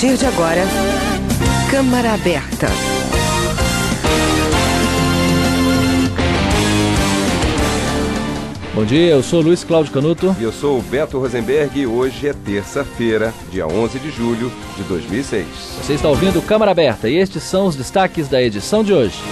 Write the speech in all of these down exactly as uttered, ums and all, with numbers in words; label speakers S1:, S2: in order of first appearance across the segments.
S1: partir de agora, Câmara Aberta.
S2: Bom dia, eu sou Luiz Cláudio Canuto.
S3: E eu sou o Beto Rosenberg e hoje é terça-feira, dia onze de julho de dois mil e seis.
S2: Você está ouvindo Câmara Aberta e estes são os destaques da edição de hoje.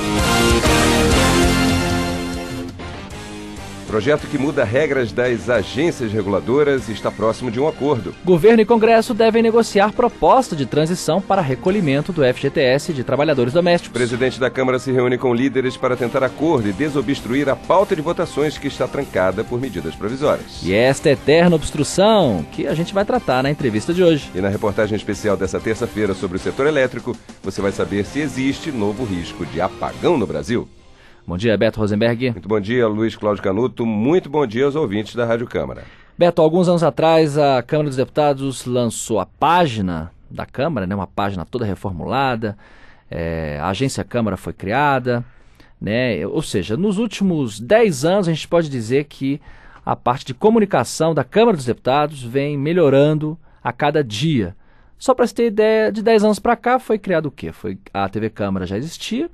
S3: Projeto que muda regras das agências reguladoras está próximo de um acordo.
S2: Governo e Congresso devem negociar proposta de transição para recolhimento do F G T S de trabalhadores domésticos.
S3: O presidente da Câmara se reúne com líderes para tentar acordo e desobstruir a pauta de votações que está trancada por medidas provisórias.
S2: E esta eterna obstrução que a gente vai tratar na entrevista de hoje.
S3: E na reportagem especial dessa terça-feira sobre o setor elétrico, você vai saber se existe novo risco de apagão no Brasil.
S2: Bom dia, Beto Rosenberg.
S3: Muito bom dia, Luiz Cláudio Canuto. Muito bom dia aos ouvintes da Rádio Câmara.
S2: Beto, alguns anos atrás a Câmara dos Deputados lançou a página da Câmara, né, uma página toda reformulada, é, a Agência Câmara foi criada, né, ou seja, nos últimos dez anos a gente pode dizer que a parte de comunicação da Câmara dos Deputados vem melhorando a cada dia. Só para você ter ideia, de dez anos para cá foi criado o quê? Foi, a T V Câmara já existia,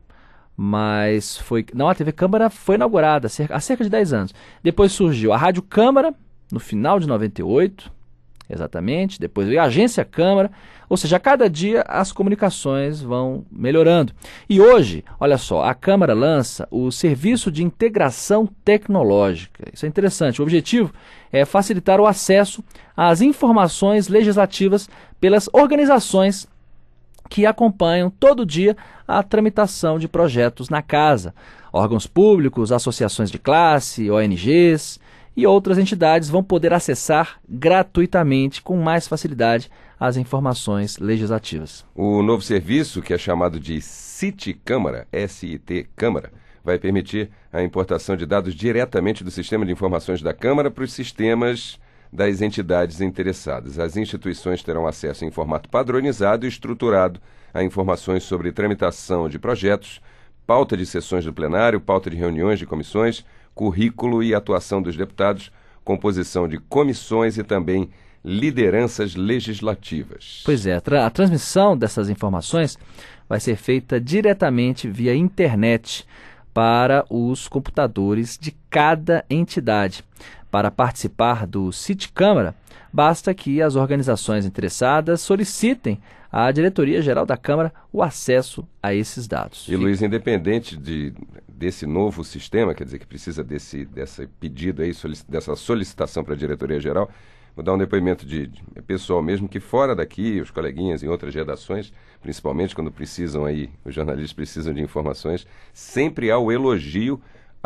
S2: mas foi... Não, a T V Câmara foi inaugurada há cerca de dez anos. Depois surgiu a Rádio Câmara, no final de noventa e oito, exatamente. Depois veio a Agência Câmara. Ou seja, a cada dia as comunicações vão melhorando. E hoje, olha só, a Câmara lança o Serviço de Integração Tecnológica. Isso é interessante. O objetivo é facilitar o acesso às informações legislativas pelas organizações que acompanham todo dia a tramitação de projetos na casa. Órgãos públicos, associações de classe, O N Gs e outras entidades vão poder acessar gratuitamente, com mais facilidade, as informações legislativas.
S3: O novo serviço, que é chamado de Cit Câmara, S I T Câmara, vai permitir a importação de dados diretamente do Sistema de Informações da Câmara para os sistemas das entidades interessadas. As instituições terão acesso em formato padronizado e estruturado a informações sobre tramitação de projetos, pauta de sessões do plenário, pauta de reuniões de comissões, currículo e atuação dos deputados, composição de comissões e também lideranças legislativas.
S2: Pois é, a, tra- a transmissão dessas informações vai ser feita diretamente via internet para os computadores de cada entidade. Para participar do Cit Câmara, basta que as organizações interessadas solicitem à Diretoria-Geral da Câmara o acesso a esses dados.
S3: E, Luiz, independente de, desse novo sistema, quer dizer, que precisa desse, desse pedido aí, solic, dessa solicitação para a Diretoria-Geral, vou dar um depoimento de, de pessoal mesmo, que fora daqui, os coleguinhas em outras redações, principalmente quando precisam aí, os jornalistas precisam de informações, sempre há o elogio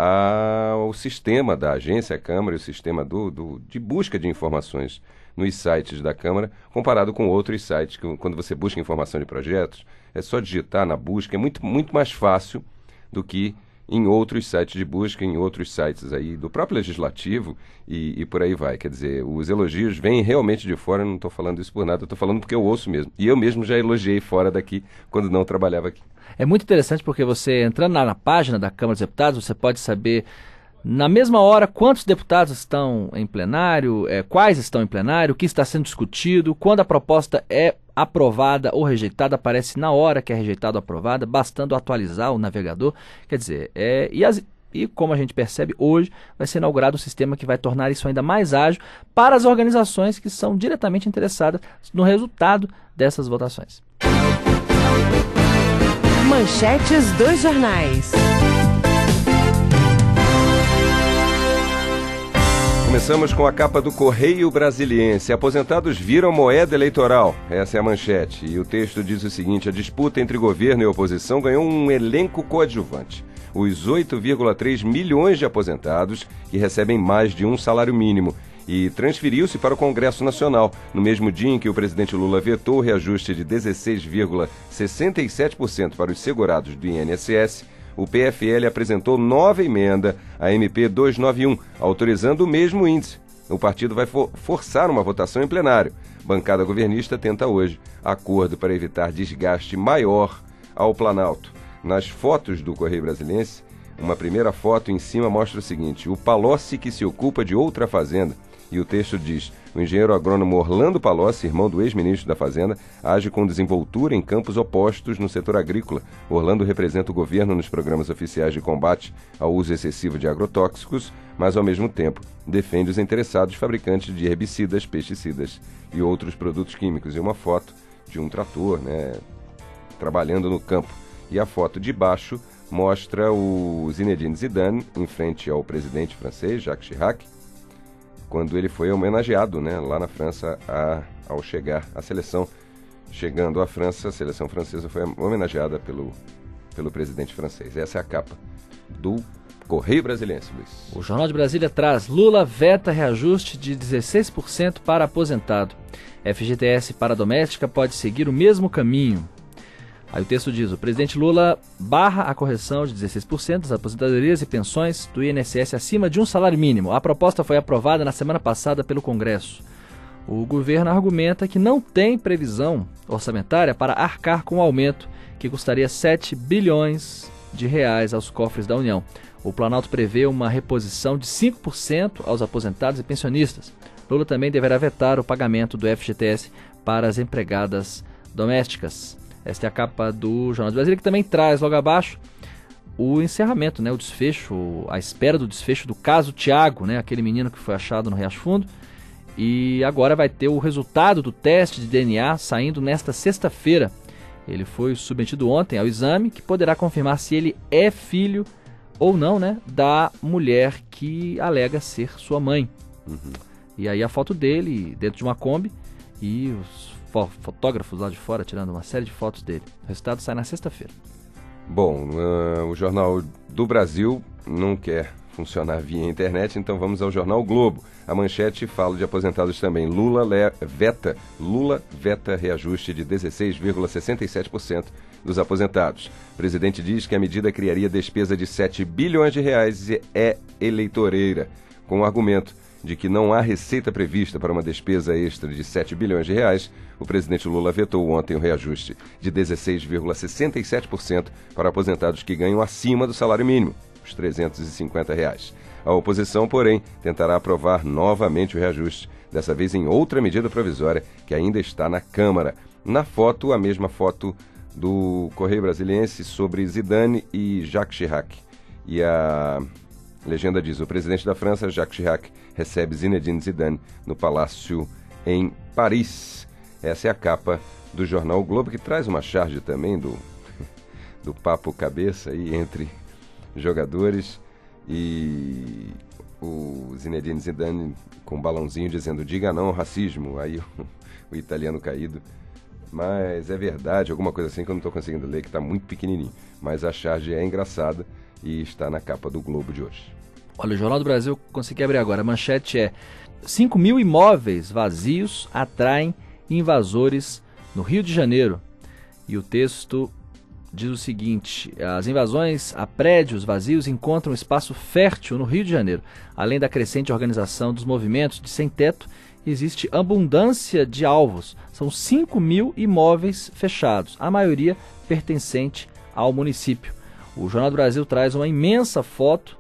S3: ao sistema da agência Câmara e o sistema do, do, de busca de informações nos sites da Câmara, comparado com outros sites, que quando você busca informação de projetos, é só digitar na busca, é muito, muito mais fácil do que em outros sites de busca, em outros sites aí do próprio Legislativo e, e por aí vai. Quer dizer, os elogios vêm realmente de fora, eu não estou falando isso por nada, eu estou falando porque eu ouço mesmo. E eu mesmo já elogiei fora daqui, quando não trabalhava aqui.
S2: É muito interessante porque você, entrando na, na página da Câmara dos Deputados, você pode saber na mesma hora quantos deputados estão em plenário, é, quais estão em plenário, o que está sendo discutido, quando a proposta é aprovada ou rejeitada, aparece na hora que é rejeitada ou aprovada, bastando atualizar o navegador. Quer dizer, é, e, as, e como a gente percebe, hoje vai ser inaugurado um sistema que vai tornar isso ainda mais ágil para as organizações que são diretamente interessadas no resultado dessas votações.
S1: Manchetes dos jornais.
S3: Começamos com a capa do Correio Brasiliense. Aposentados viram moeda eleitoral. Essa é a manchete. E o texto diz o seguinte: a disputa entre governo e oposição ganhou um elenco coadjuvante. Os oito vírgula três milhões de aposentados que recebem mais de um salário mínimo. E transferiu-se para o Congresso Nacional, no mesmo dia em que o presidente Lula vetou o reajuste de dezesseis vírgula sessenta e sete por cento para os segurados do I N S S. O P F L apresentou nova emenda à M P duzentos e noventa e um, autorizando o mesmo índice. O partido vai for- forçar uma votação em plenário. Bancada governista tenta hoje acordo para evitar desgaste maior ao Planalto. Nas fotos do Correio Brasiliense, uma primeira foto em cima mostra o seguinte: o Palocci que se ocupa de outra fazenda. E o texto diz: o engenheiro agrônomo Orlando Palocci, irmão do ex-ministro da Fazenda, age com desenvoltura em campos opostos no setor agrícola. Orlando representa o governo nos programas oficiais de combate ao uso excessivo de agrotóxicos, mas, ao mesmo tempo, defende os interessados fabricantes de herbicidas, pesticidas e outros produtos químicos. E uma foto de um trator, né, trabalhando no campo. E a foto de baixo mostra o Zinedine Zidane em frente ao presidente francês, Jacques Chirac, quando ele foi homenageado, né, lá na França a, ao chegar à seleção. Chegando à França, a seleção francesa foi homenageada pelo, pelo presidente francês. Essa é a capa do Correio Brasiliense, Luiz.
S2: O Jornal de Brasília traz: Lula veta reajuste de dezesseis por cento para aposentado. F G T S para doméstica pode seguir o mesmo caminho. Aí o texto diz: o presidente Lula barra a correção de dezesseis por cento das aposentadorias e pensões do I N S S acima de um salário mínimo. A proposta foi aprovada na semana passada pelo Congresso. O governo argumenta que não tem previsão orçamentária para arcar com o aumento, que custaria sete bilhões de reais aos cofres da União. O Planalto prevê uma reposição de cinco por cento aos aposentados e pensionistas. Lula também deverá vetar o pagamento do F G T S para as empregadas domésticas. Esta é a capa do Jornal de Brasília, que também traz logo abaixo o encerramento, né, o desfecho, a espera do desfecho do caso Tiago, né, aquele menino que foi achado no Riacho Fundo. E agora vai ter o resultado do teste de D N A saindo nesta sexta-feira. Ele foi submetido ontem ao exame, que poderá confirmar se ele é filho ou não, né, da mulher que alega ser sua mãe. Uhum. E aí a foto dele dentro de uma Kombi e os fotógrafos lá de fora tirando uma série de fotos dele. O resultado sai na sexta-feira.
S3: Bom, uh, o Jornal do Brasil não quer funcionar via internet, então vamos ao Jornal Globo. A manchete fala de aposentados também. Lula le- veta, Lula veta reajuste de dezesseis vírgula sessenta e sete por cento dos aposentados. O presidente diz que a medida criaria despesa de sete bilhões de reais e é eleitoreira, com o argumento de que não há receita prevista para uma despesa extra de sete bilhões de reais. O presidente Lula vetou ontem o reajuste de dezesseis vírgula sessenta e sete por cento para aposentados que ganham acima do salário mínimo, os trezentos e cinquenta reais. A oposição, porém, tentará aprovar novamente o reajuste, dessa vez em outra medida provisória que ainda está na Câmara. Na foto, a mesma foto do Correio Brasiliense sobre Zidane e Jacques Chirac. E a legenda diz: o presidente da França, Jacques Chirac, recebe Zinedine Zidane no Palácio em Paris. Essa é a capa do Jornal o Globo, que traz uma charge também do, do papo cabeça aí entre jogadores e o Zinedine Zidane com um balãozinho dizendo: diga não ao racismo. Aí o, o italiano caído. Mas é verdade, alguma coisa assim que eu não estou conseguindo ler, que está muito pequenininho. Mas a charge é engraçada e está na capa do Globo de hoje.
S2: Olha, o Jornal do Brasil, consegui abrir agora. A manchete é: cinco mil imóveis vazios atraem invasores no Rio de Janeiro. E o texto diz o seguinte: as invasões a prédios vazios encontram espaço fértil no Rio de Janeiro. Além da crescente organização dos movimentos de sem-teto, existe abundância de alvos. São cinco mil imóveis fechados, a maioria pertencente ao município. O Jornal do Brasil traz uma imensa foto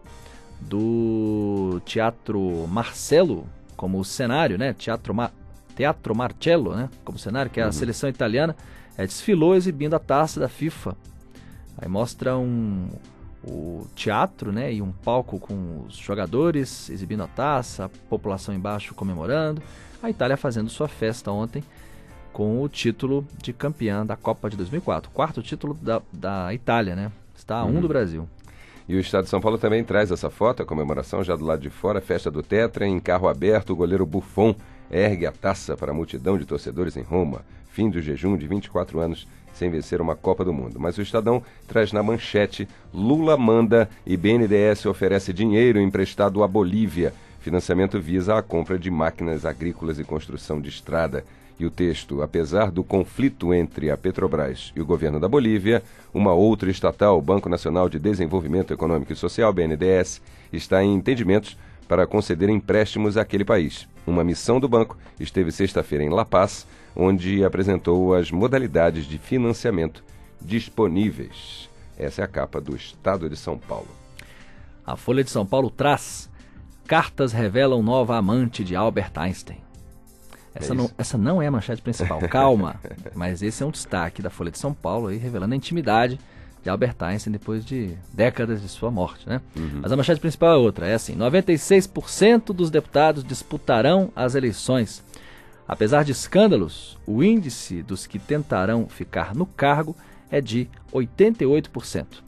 S2: do Teatro Marcello como cenário, né? Teatro, Ma... Teatro Marcello, né? Como cenário, que é a uhum. seleção italiana, é, desfilou exibindo a taça da FIFA. Aí mostra um, o teatro, né? E um palco com os jogadores exibindo a taça, a população embaixo comemorando. A Itália fazendo sua festa ontem com o título de campeã da Copa de dois mil e quatro. Quarto título da, da Itália, né? Está a um uhum. do Brasil.
S3: E o Estado de São Paulo também traz essa foto, a comemoração já do lado de fora, festa do Tetra, em carro aberto, o goleiro Buffon ergue a taça para a multidão de torcedores em Roma. Fim do jejum de vinte e quatro anos sem vencer uma Copa do Mundo. Mas o Estadão traz na manchete: Lula manda e B N D E S oferece dinheiro emprestado à Bolívia. Financiamento visa a compra de máquinas agrícolas e construção de estrada. E o texto: apesar do conflito entre a Petrobras e o governo da Bolívia, uma outra estatal, o Banco Nacional de Desenvolvimento Econômico e Social, B N D E S, está em entendimentos para conceder empréstimos àquele país. Uma missão do banco esteve sexta-feira em La Paz, onde apresentou as modalidades de financiamento disponíveis. Essa é a capa do Estado de São Paulo.
S2: A Folha de São Paulo traz: Cartas revelam nova amante de Albert Einstein. Essa, é não, essa não é a manchete principal, calma. Mas esse é um destaque da Folha de São Paulo, aí, revelando a intimidade de Albert Einstein depois de décadas de sua morte, né? Uhum. Mas a manchete principal é outra, é assim: noventa e seis por cento dos deputados disputarão as eleições. Apesar de escândalos, o índice dos que tentarão ficar no cargo é de oitenta e oito por cento.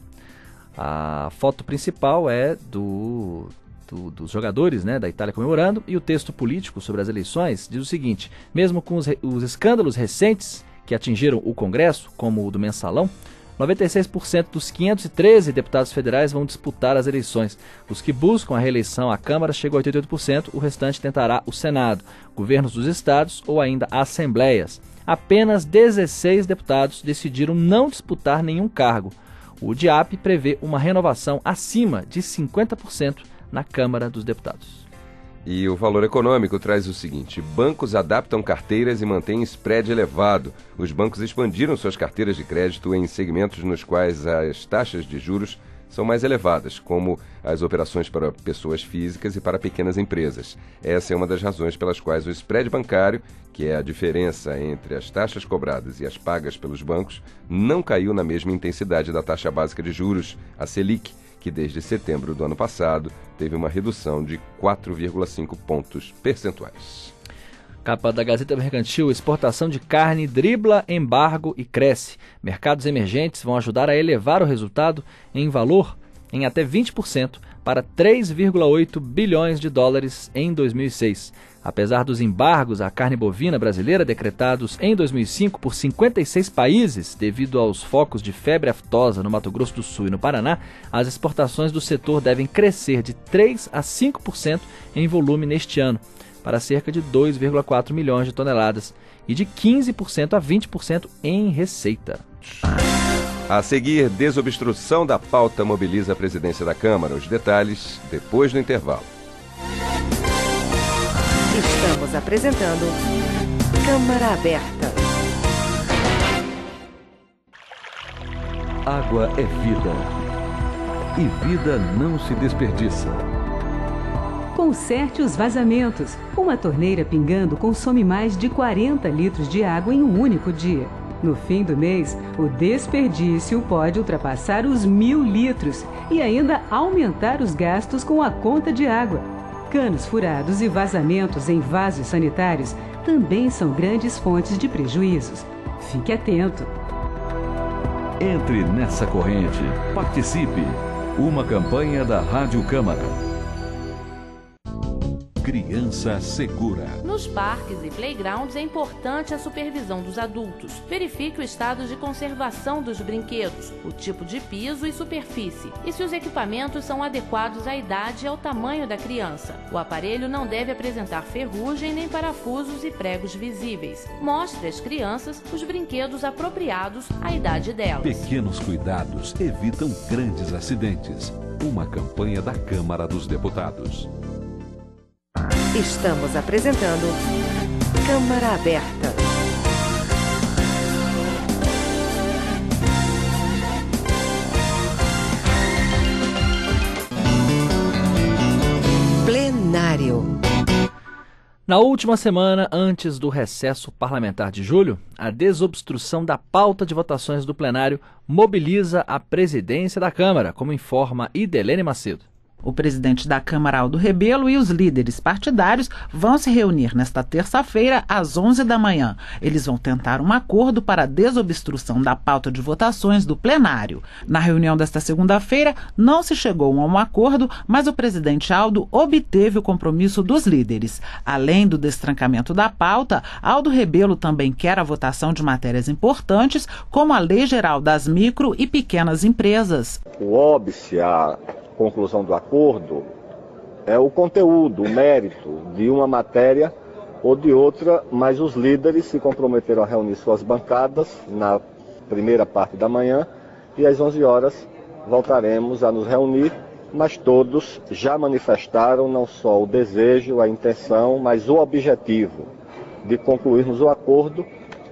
S2: A foto principal é do... Do, dos jogadores, né, da Itália comemorando, e o texto político sobre as eleições diz o seguinte: mesmo com os, os escândalos recentes que atingiram o Congresso, como o do Mensalão, noventa e seis por cento dos quinhentos e treze deputados federais vão disputar as eleições. Os que buscam a reeleição à Câmara chegam a oitenta e oito por cento, o restante tentará o Senado, governos dos estados ou ainda assembleias. Apenas dezesseis deputados decidiram não disputar nenhum cargo. O D I A P prevê uma renovação acima de cinquenta por cento na Câmara dos Deputados.
S3: E o Valor Econômico traz o seguinte: bancos adaptam carteiras e mantêm spread elevado. Os bancos expandiram suas carteiras de crédito em segmentos nos quais as taxas de juros são mais elevadas, como as operações para pessoas físicas e para pequenas empresas. Essa é uma das razões pelas quais o spread bancário, que é a diferença entre as taxas cobradas e as pagas pelos bancos, não caiu na mesma intensidade da taxa básica de juros, a Selic, que desde setembro do ano passado teve uma redução de quatro vírgula cinco pontos percentuais.
S2: Capa da Gazeta Mercantil: exportação de carne dribla embargo e cresce. Mercados emergentes vão ajudar a elevar o resultado em valor em até vinte por cento para três vírgula oito bilhões de dólares em dois mil e seis. Apesar dos embargos à carne bovina brasileira decretados em dois mil e cinco por cinquenta e seis países devido aos focos de febre aftosa no Mato Grosso do Sul e no Paraná, as exportações do setor devem crescer de três a cinco por cento em volume neste ano, para cerca de dois vírgula quatro milhões de toneladas, e de quinze por cento a vinte por cento em receita.
S3: A seguir, desobstrução da pauta mobiliza a presidência da Câmara. Os detalhes depois do intervalo.
S1: Estamos apresentando Câmara Aberta.
S4: Água é vida. E vida não se desperdiça.
S5: Conserte os vazamentos. Uma torneira pingando consome mais de quarenta litros de água em um único dia. No fim do mês, o desperdício pode ultrapassar os mil litros e ainda aumentar os gastos com a conta de água. Canos furados e vazamentos em vasos sanitários também são grandes fontes de prejuízos. Fique atento.
S4: Entre nessa corrente. Participe. Uma campanha da Rádio Câmara. Criança segura.
S6: Nos parques e playgrounds é importante a supervisão dos adultos. Verifique o estado de conservação dos brinquedos, o tipo de piso e superfície, e se os equipamentos são adequados à idade e ao tamanho da criança. O aparelho não deve apresentar ferrugem nem parafusos e pregos visíveis. Mostre às crianças os brinquedos apropriados à idade delas.
S4: Pequenos cuidados evitam grandes acidentes. Uma campanha da Câmara dos Deputados.
S1: Estamos apresentando Câmara Aberta. Plenário.
S2: Na última semana, antes do recesso parlamentar de julho, a desobstrução da pauta de votações do plenário mobiliza a presidência da Câmara, como informa Idelene Macedo.
S7: O presidente da Câmara, Aldo Rebelo, e os líderes partidários vão se reunir nesta terça-feira, às onze da manhã. Eles vão tentar um acordo para a desobstrução da pauta de votações do plenário. Na reunião desta segunda-feira, não se chegou a um acordo, mas o presidente Aldo obteve o compromisso dos líderes. Além do destrancamento da pauta, Aldo Rebelo também quer a votação de matérias importantes, como a Lei Geral das Micro e Pequenas Empresas.
S8: O óbice, a conclusão do acordo, é o conteúdo, o mérito de uma matéria ou de outra, mas os líderes se comprometeram a reunir suas bancadas na primeira parte da manhã e às onze horas voltaremos a nos reunir, mas todos já manifestaram não só o desejo, a intenção, mas o objetivo de concluirmos o acordo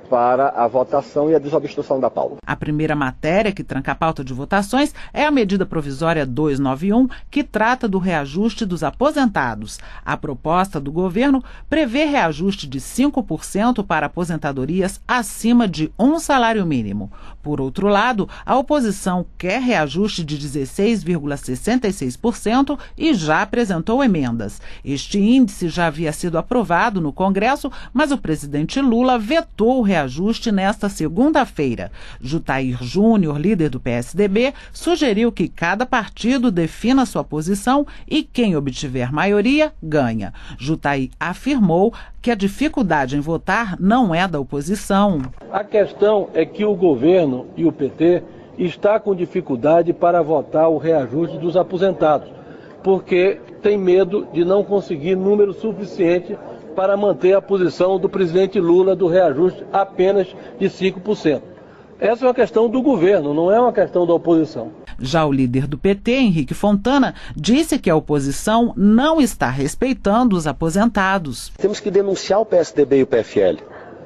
S8: para a votação e a desobstrução da pauta.
S7: A primeira matéria que tranca a pauta de votações é a medida provisória duzentos e noventa e um, que trata do reajuste dos aposentados. A proposta do governo prevê reajuste de cinco por cento para aposentadorias acima de um salário mínimo. Por outro lado, a oposição quer reajuste de dezesseis vírgula sessenta e seis por cento e já apresentou emendas. Este índice já havia sido aprovado no Congresso, mas o presidente Lula vetou o reajuste nesta segunda-feira. Jutair Júnior, líder do P S D B, sugeriu que cada partido defina sua posição e quem obtiver maioria ganha. Jutair afirmou que a dificuldade em votar não é da oposição.
S9: A questão é que o governo e o P T está com dificuldade para votar o reajuste dos aposentados, porque tem medo de não conseguir número suficiente para manter a posição do presidente Lula do reajuste apenas de cinco por cento. Essa é uma questão do governo, não é uma questão da oposição.
S7: Já o líder do P T, Henrique Fontana, disse que a oposição não está respeitando os aposentados.
S10: Temos que denunciar o P S D B e o P F L,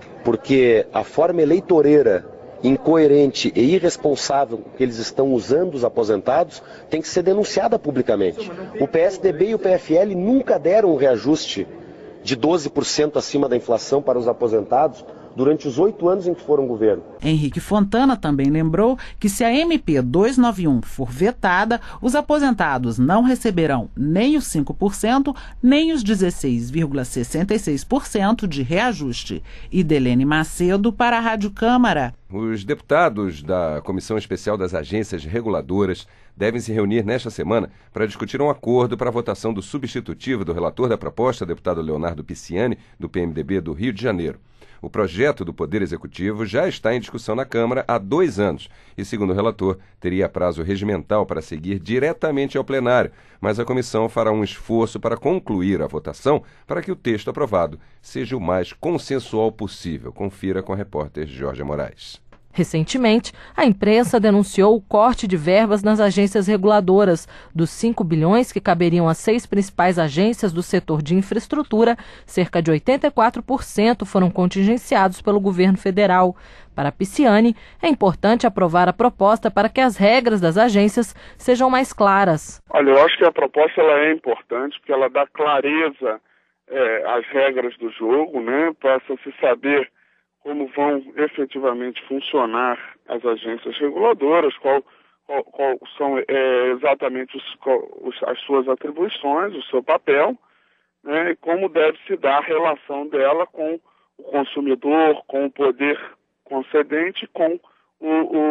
S10: porque a forma eleitoreira, incoerente e irresponsável que eles estão usando os aposentados tem que ser denunciada publicamente. O P S D B e o P F L nunca deram um reajuste de doze por cento acima da inflação para os aposentados durante os oito anos em que foram governo.
S7: Henrique Fontana também lembrou que se a M P duzentos e noventa e um for vetada, os aposentados não receberão nem os cinco por cento, nem os dezesseis vírgula sessenta e seis por cento de reajuste. Idelene Macedo para a Rádio Câmara.
S3: Os deputados da Comissão Especial das Agências Reguladoras devem se reunir nesta semana para discutir um acordo para a votação do substitutivo do relator da proposta, deputado Leonardo Pisciani, do P M D B do Rio de Janeiro. O projeto do Poder Executivo já está em discussão na Câmara há dois anos e, segundo o relator, teria prazo regimental para seguir diretamente ao plenário, mas a comissão fará um esforço para concluir a votação para que o texto aprovado seja o mais consensual possível. Confira com a repórter Jorge Moraes.
S11: Recentemente, a imprensa denunciou o corte de verbas nas agências reguladoras. Dos cinco bilhões que caberiam às seis principais agências do setor de infraestrutura, cerca de oitenta e quatro por cento foram contingenciados pelo governo federal. Para Pisciani, é importante aprovar a proposta para que as regras das agências sejam mais claras.
S12: Olha, eu acho que a proposta ela é importante porque ela dá clareza é, às regras do jogo, né, para se saber como vão efetivamente funcionar as agências reguladoras, qual, qual, qual são é, exatamente os, qual, os, as suas atribuições, o seu papel, né, e como deve se dar a relação dela com o consumidor, com o poder concedente, com o,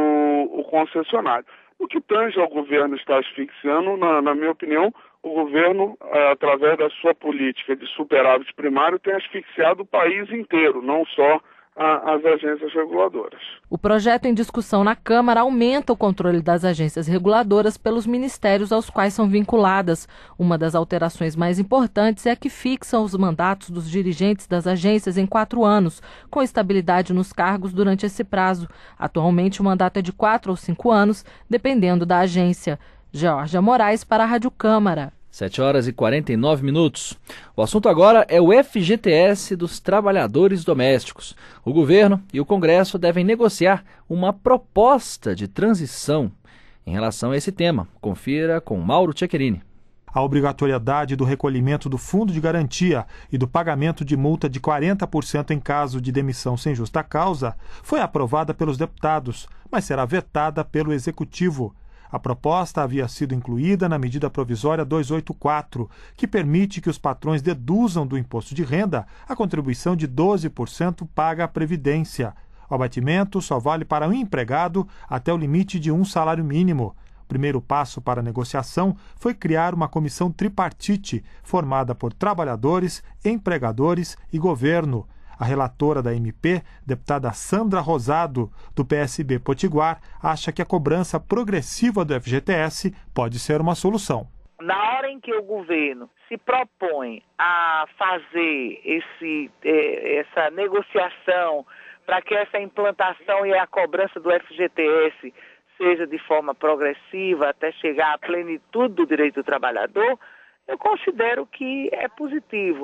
S12: o, o concessionário. O que tange ao governo está asfixiando, na, na minha opinião, o governo, através da sua política de superávit primário, tem asfixiado o país inteiro, não só as agências reguladoras.
S11: O projeto em discussão na Câmara aumenta o controle das agências reguladoras pelos ministérios aos quais são vinculadas. Uma das alterações mais importantes é a que fixa os mandatos dos dirigentes das agências em quatro anos, com estabilidade nos cargos durante esse prazo. Atualmente, o mandato é de quatro ou cinco anos, dependendo da agência. Georgia Moraes para a Rádio Câmara.
S2: sete horas e quarenta e nove minutos. O assunto agora é o F G T S dos trabalhadores domésticos. O governo e o Congresso devem negociar uma proposta de transição em relação a esse tema. Confira com Mauro Tchequerini.
S13: A obrigatoriedade do recolhimento do fundo de garantia e do pagamento de multa de quarenta por cento em caso de demissão sem justa causa foi aprovada pelos deputados, mas será vetada pelo Executivo. A proposta havia sido incluída na medida provisória duzentos e oitenta e quatro, que permite que os patrões deduzam do imposto de renda a contribuição de doze por cento paga à Previdência. O abatimento só vale para um empregado até o limite de um salário mínimo. O primeiro passo para a negociação foi criar uma comissão tripartite, formada por trabalhadores, empregadores e governo. A relatora da M P, deputada Sandra Rosado, do P S B Potiguar, acha que a cobrança progressiva do F G T S pode ser uma solução.
S14: Na hora em que o governo se propõe a fazer esse, eh, essa negociação para que essa implantação e a cobrança do F G T S seja de forma progressiva até chegar à plenitude do direito do trabalhador, eu considero que é positivo.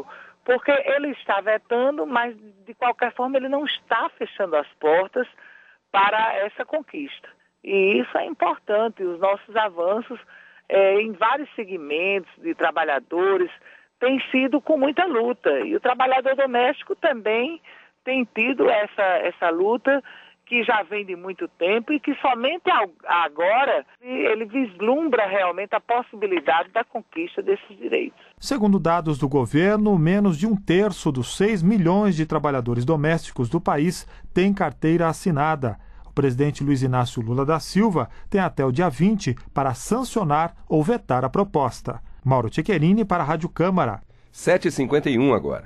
S14: porque ele está vetando, mas de qualquer forma ele não está fechando as portas para essa conquista. E isso é importante, os nossos avanços é, em vários segmentos de trabalhadores têm sido com muita luta. E o trabalhador doméstico também tem tido essa, essa luta que já vem de muito tempo e que somente agora ele vislumbra realmente a possibilidade da conquista desses direitos.
S13: Segundo dados do governo, menos de um terço dos seis milhões de trabalhadores domésticos do país tem carteira assinada. O presidente Luiz Inácio Lula da Silva tem até o dia vinte para sancionar ou vetar a proposta. Mauro Tchequerini para a Rádio Câmara.
S3: sete e cinquenta e um agora.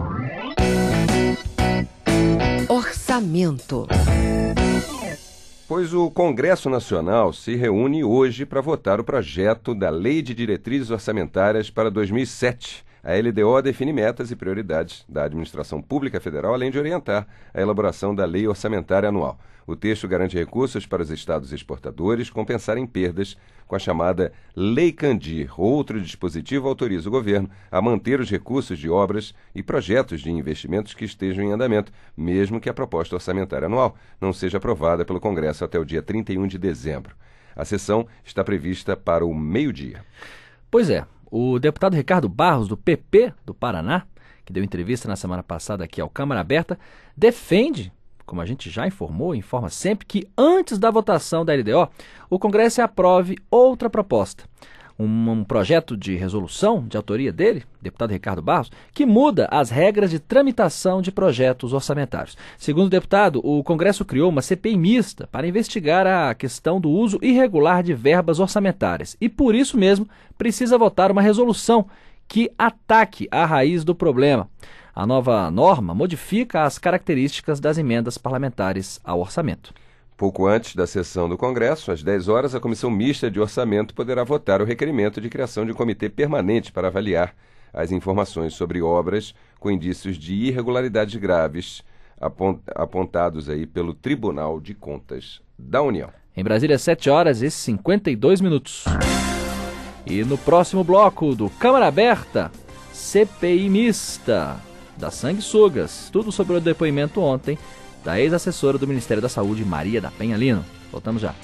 S1: Orçamento.
S3: Pois o Congresso Nacional se reúne hoje para votar o projeto da Lei de Diretrizes Orçamentárias para dois mil e sete. A L D O define metas e prioridades da administração pública federal, além de orientar a elaboração da Lei Orçamentária Anual. O texto garante recursos para os estados exportadores compensarem perdas com a chamada Lei Candir. Outro dispositivo autoriza o governo a manter os recursos de obras e projetos de investimentos que estejam em andamento, mesmo que a proposta orçamentária anual não seja aprovada pelo Congresso até o dia trinta e um de dezembro. A sessão está prevista para o meio-dia.
S2: Pois é, o deputado Ricardo Barros, do P P do Paraná, que deu entrevista na semana passada aqui ao Câmara Aberta, defende, como a gente já informou, informa sempre que antes da votação da L D O, o Congresso aprove outra proposta. Um, um projeto de resolução de autoria dele, deputado Ricardo Barros, que muda as regras de tramitação de projetos orçamentários. Segundo o deputado, o Congresso criou uma C P I mista para investigar a questão do uso irregular de verbas orçamentárias e, por isso mesmo, precisa votar uma resolução que ataque a raiz do problema. A nova norma modifica as características das emendas parlamentares ao orçamento.
S3: Pouco antes da sessão do Congresso, às dez horas, a Comissão Mista de Orçamento poderá votar o requerimento de criação de um comitê permanente para avaliar as informações sobre obras com indícios de irregularidades graves apontados aí pelo Tribunal de Contas da União.
S2: Em Brasília, sete horas e cinquenta e dois minutos. E no próximo bloco do Câmara Aberta, C P I mista das sanguessugas. Tudo sobre o depoimento ontem da ex-assessora do Ministério da Saúde, Maria da Penha Lino. Voltamos já.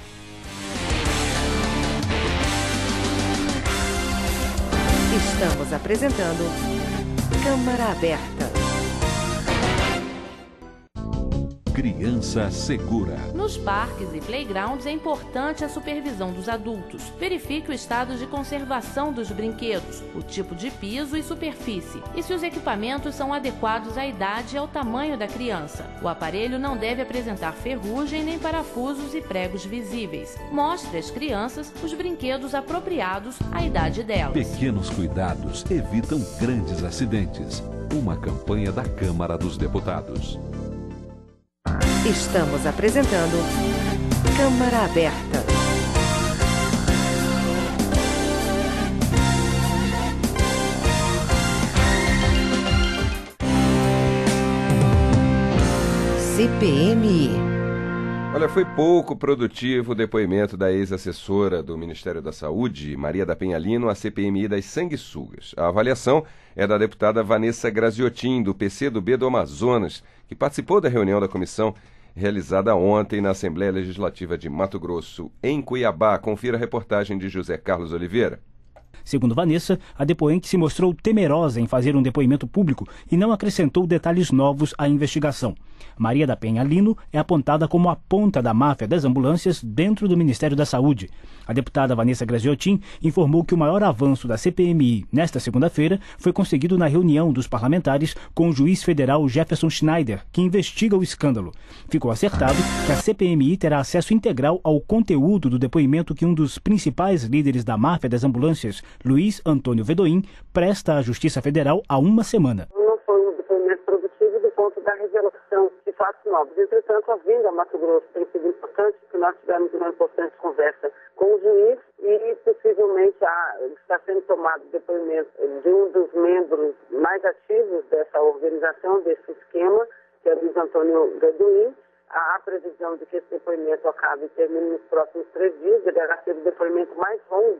S1: Estamos apresentando Câmara Aberta.
S4: Criança Segura.
S6: Nos parques e playgrounds é importante a supervisão dos adultos. Verifique o estado de conservação dos brinquedos, o tipo de piso e superfície, e se os equipamentos são adequados à idade e ao tamanho da criança. O aparelho não deve apresentar ferrugem nem parafusos e pregos visíveis. Mostre às crianças os brinquedos apropriados à idade delas.
S4: Pequenos cuidados evitam grandes acidentes. Uma campanha da Câmara dos Deputados.
S1: Estamos apresentando Câmara Aberta. C P M I.
S3: Olha, foi pouco produtivo o depoimento da ex-assessora do Ministério da Saúde, Maria da Penha Lino, à C P M I das sanguessugas. A avaliação é da deputada Vanessa Graziotin, do P C do B do Amazonas, que participou da reunião da comissão realizada ontem na Assembleia Legislativa de Mato Grosso, em Cuiabá. Confira a reportagem de José Carlos Oliveira.
S15: Segundo Vanessa, a depoente se mostrou temerosa em fazer um depoimento público e não acrescentou detalhes novos à investigação. Maria da Penha Lino é apontada como a ponta da máfia das ambulâncias dentro do Ministério da Saúde. A deputada Vanessa Graziotin informou que o maior avanço da C P M I nesta segunda-feira foi conseguido na reunião dos parlamentares com o juiz federal Jefferson Schneider, que investiga o escândalo. Ficou acertado que a C P M I terá acesso integral ao conteúdo do depoimento que um dos principais líderes da máfia das ambulâncias, Luiz Antônio Vedoim, presta à Justiça Federal há uma semana.
S16: Não foi um depoimento produtivo do ponto da revelação de fatos novos. Entretanto, a vinda a Mato Grosso tem sido importante, porque nós tivemos uma importante conversa com o juiz e possivelmente a, está sendo tomado depoimento de um dos membros mais ativos dessa organização, desse esquema, que é Luiz Antônio Vedoim. Há a previsão de que esse depoimento acabe e termine nos próximos três dias. Deverá ser o depoimento mais longo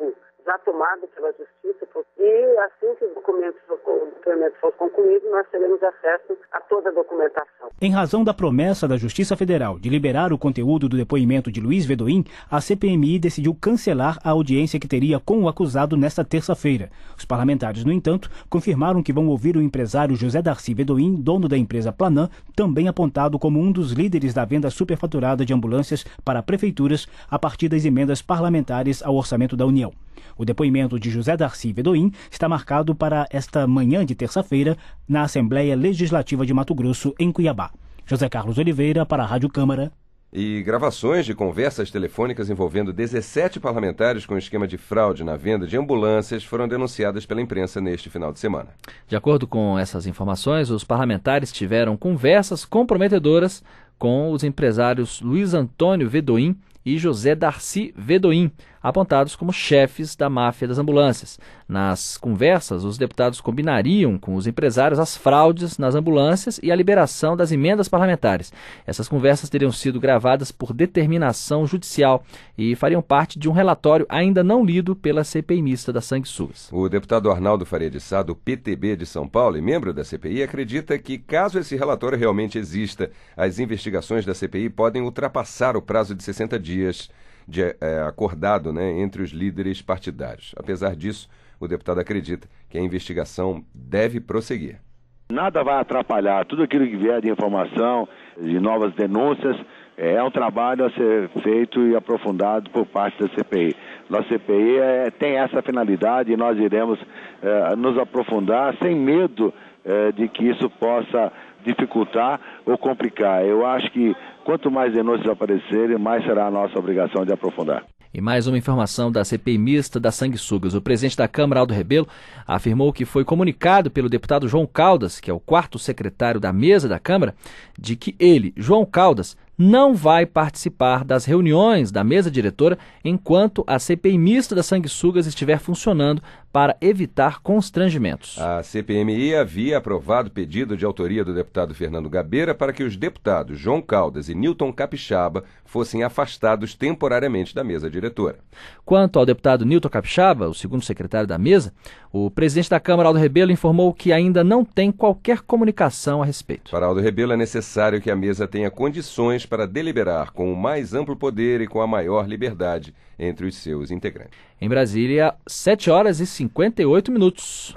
S16: já tomado pela Justiça, e assim que o documento, o depoimento for concluído, nós teremos acesso a toda a documentação.
S15: Em razão da promessa da Justiça Federal de liberar o conteúdo do depoimento de Luiz Vedoim, a C P M I decidiu cancelar a audiência que teria com o acusado nesta terça-feira. Os parlamentares, no entanto, confirmaram que vão ouvir o empresário José Darcy Vedoim, dono da empresa Planan, também apontado como um dos líderes da venda superfaturada de ambulâncias para prefeituras a partir das emendas parlamentares ao orçamento da União. O depoimento de José Darcy Vedoim está marcado para esta manhã de terça-feira na Assembleia Legislativa de Mato Grosso, em Cuiabá. José Carlos Oliveira, para a Rádio Câmara.
S3: E gravações de conversas telefônicas envolvendo dezessete parlamentares com esquema de fraude na venda de ambulâncias foram denunciadas pela imprensa neste final de semana.
S2: De acordo com essas informações, os parlamentares tiveram conversas comprometedoras com os empresários Luiz Antônio Vedoim e José Darcy Vedoim, apontados como chefes da máfia das ambulâncias. Nas conversas, os deputados combinariam com os empresários as fraudes nas ambulâncias e a liberação das emendas parlamentares. Essas conversas teriam sido gravadas por determinação judicial e fariam parte de um relatório ainda não lido pela C P I mista das sanguessugas.
S3: O deputado Arnaldo Faria de Sá, do P T B de São Paulo e membro da C P I, acredita que, caso esse relatório realmente exista, as investigações da C P I podem ultrapassar o prazo de sessenta dias de, é, acordado, né, entre os líderes partidários. Apesar disso, o deputado acredita que a investigação deve prosseguir.
S17: Nada vai atrapalhar. Tudo aquilo que vier de informação, de novas denúncias, é um trabalho a ser feito e aprofundado por parte da C P I. Nossa C P I é, tem essa finalidade e nós iremos é, nos aprofundar sem medo é, de que isso possa dificultar ou complicar. Eu acho que quanto mais denúncias aparecerem, mais será a nossa obrigação de aprofundar.
S2: E mais uma informação da C P I mista das sanguessugas. O presidente da Câmara, Aldo Rebelo, afirmou que foi comunicado pelo deputado João Caldas, que é o quarto secretário da mesa da Câmara, de que ele, João Caldas, não vai participar das reuniões da mesa diretora enquanto a C P I mista das sanguessugas estiver funcionando para evitar constrangimentos.
S3: A C P M I havia aprovado pedido de autoria do deputado Fernando Gabeira para que os deputados João Caldas e Newton Capixaba fossem afastados temporariamente da mesa diretora.
S2: Quanto ao deputado Newton Capixaba, o segundo secretário da mesa, o presidente da Câmara, Aldo Rebelo, informou que ainda não tem qualquer comunicação a respeito.
S3: Para Aldo Rebelo, é necessário que a mesa tenha condições para deliberar com o mais amplo poder e com a maior liberdade entre os seus integrantes.
S2: Em Brasília, sete horas e cinquenta e oito minutos.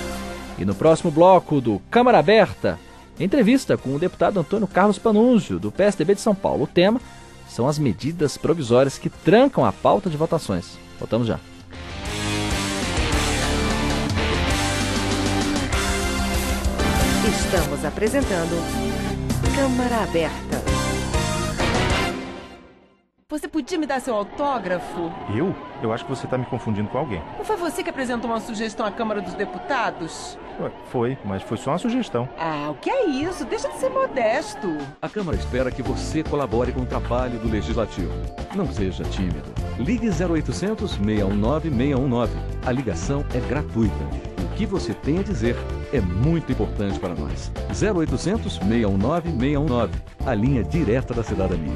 S2: E no próximo bloco do Câmara Aberta, entrevista com o deputado Antônio Carlos Panunzio, do P S D B de São Paulo. O tema são as medidas provisórias que trancam a pauta de votações. Voltamos já.
S1: Estamos apresentando Câmara Aberta.
S18: Você podia me dar seu autógrafo?
S19: Eu? Eu acho que você está me confundindo com alguém.
S18: Não foi você que apresentou uma sugestão à Câmara dos Deputados?
S19: Ué, foi, mas foi só uma sugestão.
S18: Ah, o que é isso? Deixa de ser modesto.
S4: A Câmara espera que você colabore com o trabalho do Legislativo. Não seja tímido. Ligue zero oitocentos, seis um nove, seis um nove. A ligação é gratuita. O que você tem a dizer é muito importante para nós. zero oitocentos, seis um nove, seis um nove. A linha direta da cidadania.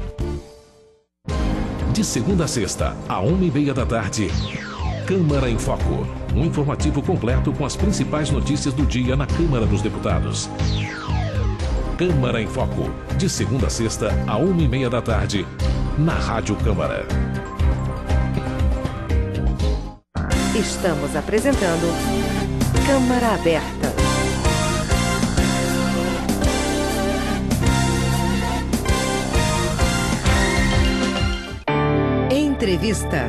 S20: De segunda a sexta, à uma e meia da tarde, Câmara em Foco. Um informativo completo com as principais notícias do dia na Câmara dos Deputados. Câmara em Foco. De segunda a sexta, à uma e meia da tarde, na Rádio Câmara.
S1: Estamos apresentando Câmara Aberta. Entrevista.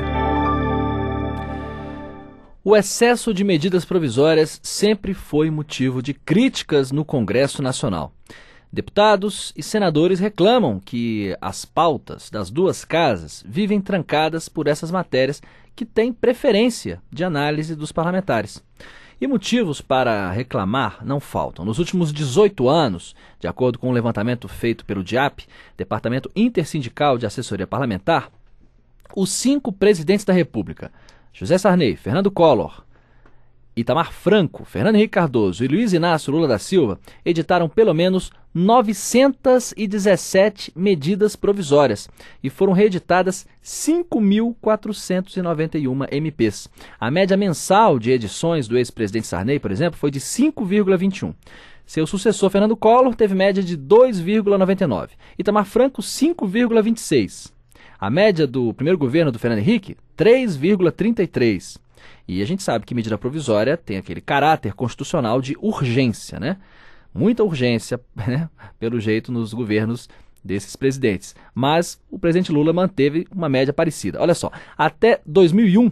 S2: O excesso de medidas provisórias sempre foi motivo de críticas no Congresso Nacional. Deputados e senadores reclamam que as pautas das duas casas vivem trancadas por essas matérias que têm preferência de análise dos parlamentares. E motivos para reclamar não faltam. Nos últimos dezoito anos, de acordo com um levantamento feito pelo D I A P, Departamento Intersindical de Assessoria Parlamentar, os cinco presidentes da República, José Sarney, Fernando Collor, Itamar Franco, Fernando Henrique Cardoso e Luiz Inácio Lula da Silva editaram pelo menos novecentas e dezessete medidas provisórias e foram reeditadas cinco mil quatrocentos e noventa e uma M Ps. A média mensal de edições do ex-presidente Sarney, por exemplo, foi de cinco vírgula vinte e um. Seu sucessor, Fernando Collor, teve média de dois vírgula noventa e nove. Itamar Franco, cinco vírgula vinte e seis. A média do primeiro governo do Fernando Henrique, três vírgula trinta e três. E a gente sabe que medida provisória tem aquele caráter constitucional de urgência, né? Muita urgência, né? Pelo jeito, nos governos desses presidentes. Mas o presidente Lula manteve uma média parecida. Olha só, até dois mil e um,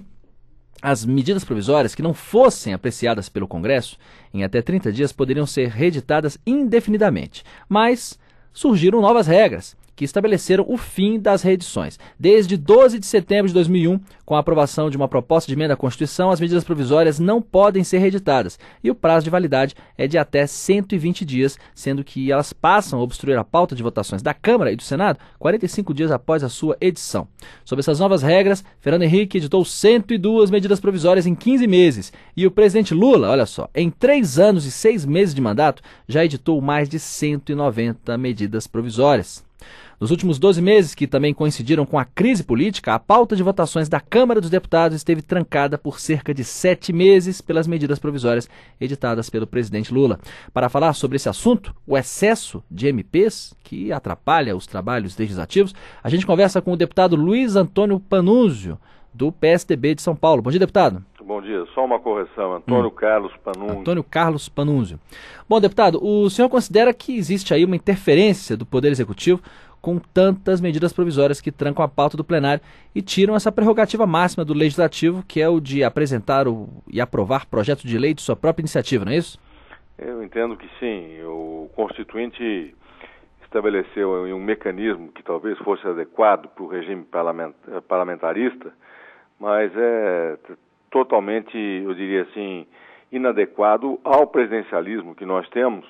S2: as medidas provisórias que não fossem apreciadas pelo Congresso, em até trinta dias, poderiam ser reeditadas indefinidamente. Mas surgiram novas regras que estabeleceram o fim das reedições. Desde doze de setembro de dois mil e um, com a aprovação de uma proposta de emenda à Constituição, as medidas provisórias não podem ser reeditadas e o prazo de validade é de até cento e vinte dias, sendo que elas passam a obstruir a pauta de votações da Câmara e do Senado quarenta e cinco dias após a sua edição. Sob essas novas regras, Fernando Henrique editou cento e duas medidas provisórias em quinze meses e o presidente Lula, olha só, em três anos e seis meses de mandato, já editou mais de cento e noventa medidas provisórias. Nos últimos doze meses, que também coincidiram com a crise política, a pauta de votações da Câmara dos Deputados esteve trancada por cerca de sete meses pelas medidas provisórias editadas pelo presidente Lula. Para falar sobre esse assunto, o excesso de M Ps, que atrapalha os trabalhos legislativos, a gente conversa com o deputado Luiz Antônio Panunzio, do P S D B de São Paulo. Bom dia, deputado.
S21: Bom dia. Só uma correção. Antônio hum. Carlos Panunzio.
S2: Antônio Carlos Panunzio. Bom, deputado, o senhor considera que existe aí uma interferência do Poder Executivo com tantas medidas provisórias que trancam a pauta do plenário e tiram essa prerrogativa máxima do Legislativo, que é o de apresentar o, e aprovar projeto de lei de sua própria iniciativa, não é isso?
S21: Eu entendo que sim. O Constituinte estabeleceu um mecanismo que talvez fosse adequado para o regime parlamentarista, mas é totalmente, eu diria assim, inadequado ao presidencialismo que nós temos.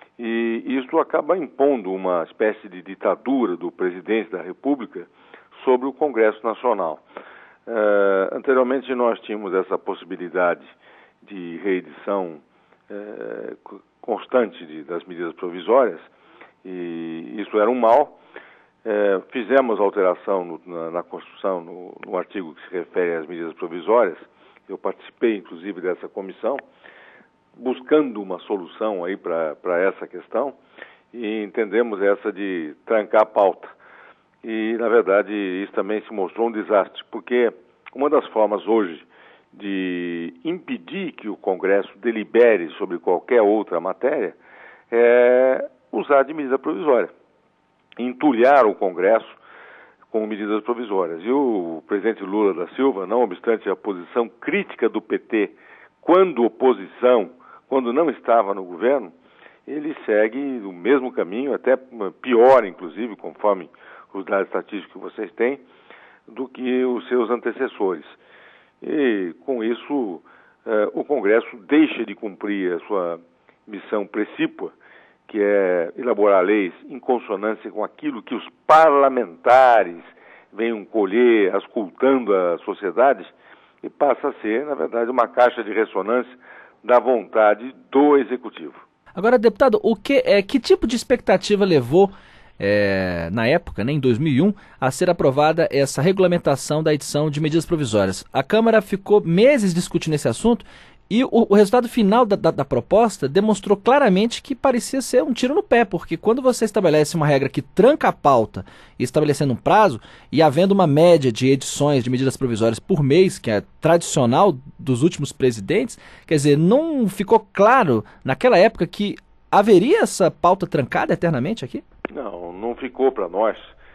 S21: E isso acaba impondo uma espécie de ditadura do presidente da República sobre o Congresso Nacional. Uh, anteriormente nós tínhamos essa possibilidade de reedição uh, constante de, das medidas provisórias, e isso era um mal. Uh, fizemos alteração no, na, na Constituição, no, no artigo que se refere às medidas provisórias. Eu participei, inclusive, dessa comissão, buscando uma solução aí para essa questão, e entendemos essa de trancar a pauta. E, na verdade, isso também se mostrou um desastre, porque uma das formas hoje de impedir que o Congresso delibere sobre qualquer outra matéria é usar de medida provisória, entulhar o Congresso com medidas provisórias. E o presidente Lula da Silva, não obstante a posição crítica do P T, quando oposição, quando não estava no governo, ele segue o mesmo caminho, até pior, inclusive, conforme os dados estatísticos que vocês têm, do que os seus antecessores. E, com isso, eh, o Congresso deixa de cumprir a sua missão precípua, que é elaborar leis em consonância com aquilo que os parlamentares venham colher, auscultando a sociedade, e passa a ser, na verdade, uma caixa de ressonância da vontade do Executivo.
S2: Agora, deputado, o que, é, que tipo de expectativa levou, é, na época, né, em dois mil e um, a ser aprovada essa regulamentação da edição de medidas provisórias? A Câmara ficou meses discutindo esse assunto e o, o resultado final da, da, da proposta demonstrou claramente que parecia ser um tiro no pé, porque quando você estabelece uma regra que tranca a pauta, estabelecendo um prazo, e havendo uma média de edições de medidas provisórias por mês, que é tradicional dos últimos presidentes, quer dizer, não ficou claro naquela época que haveria essa pauta trancada eternamente aqui?
S21: Não, não ficou para nós.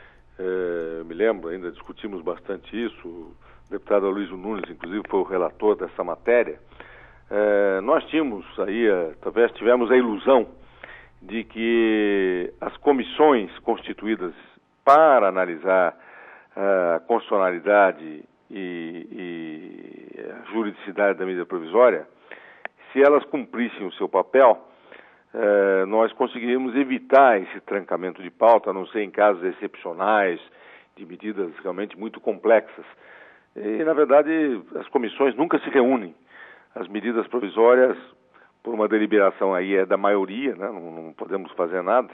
S21: É, eu me lembro, ainda discutimos bastante isso, o deputado Aloysio Nunes, inclusive, foi o relator dessa matéria. É, nós tínhamos aí, talvez tivemos a ilusão de que as comissões constituídas para analisar a constitucionalidade e, e a juridicidade da medida provisória, se elas cumprissem o seu papel, é, nós conseguiríamos evitar esse trancamento de pauta, a não ser em casos excepcionais, de medidas realmente muito complexas. E, na verdade, as comissões nunca se reúnem. as medidas provisórias, por uma deliberação aí é da maioria, né? não, não podemos fazer nada,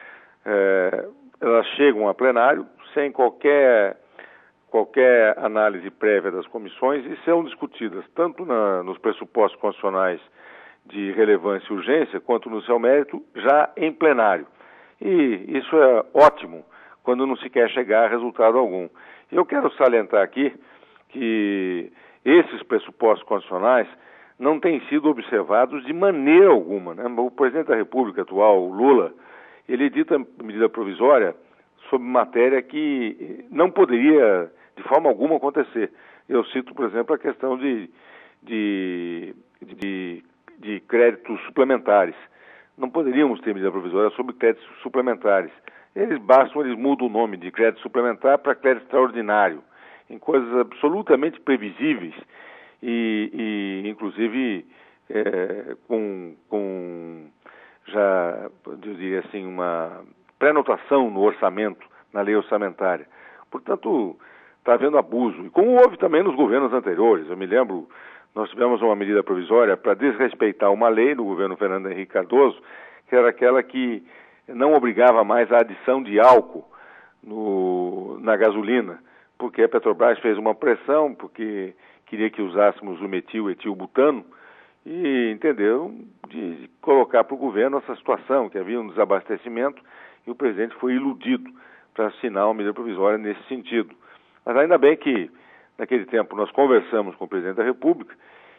S21: é, elas chegam a plenário sem qualquer, qualquer análise prévia das comissões e são discutidas tanto na, nos pressupostos constitucionais de relevância e urgência, quanto no seu mérito, já em plenário. E isso é ótimo quando não se quer chegar a resultado algum. Eu quero salientar aqui que esses pressupostos constitucionais não têm sido observados de maneira alguma, né? O presidente da República atual, o Lula, ele dita medida provisória sobre matéria que não poderia de forma alguma acontecer. Eu cito, por exemplo, a questão de, de, de, de créditos suplementares. Não poderíamos ter medida provisória sobre créditos suplementares. Eles bastam, eles mudam o nome de crédito suplementar para crédito extraordinário, em coisas absolutamente previsíveis e, e inclusive, é, com, com já, eu diria assim, uma pré-notação no orçamento, na lei orçamentária. Portanto, está havendo abuso. E como houve também nos governos anteriores. Eu me lembro, nós tivemos uma medida provisória para desrespeitar uma lei no governo Fernando Henrique Cardoso, que era aquela que não obrigava mais a adição de álcool no, na gasolina, porque a Petrobras fez uma pressão, porque queria que usássemos o metil etilbutano, e entenderam de colocar para o governo essa situação, que havia um desabastecimento, e o presidente foi iludido para assinar uma medida provisória nesse sentido. Mas ainda bem que, naquele tempo, nós conversamos com o presidente da República,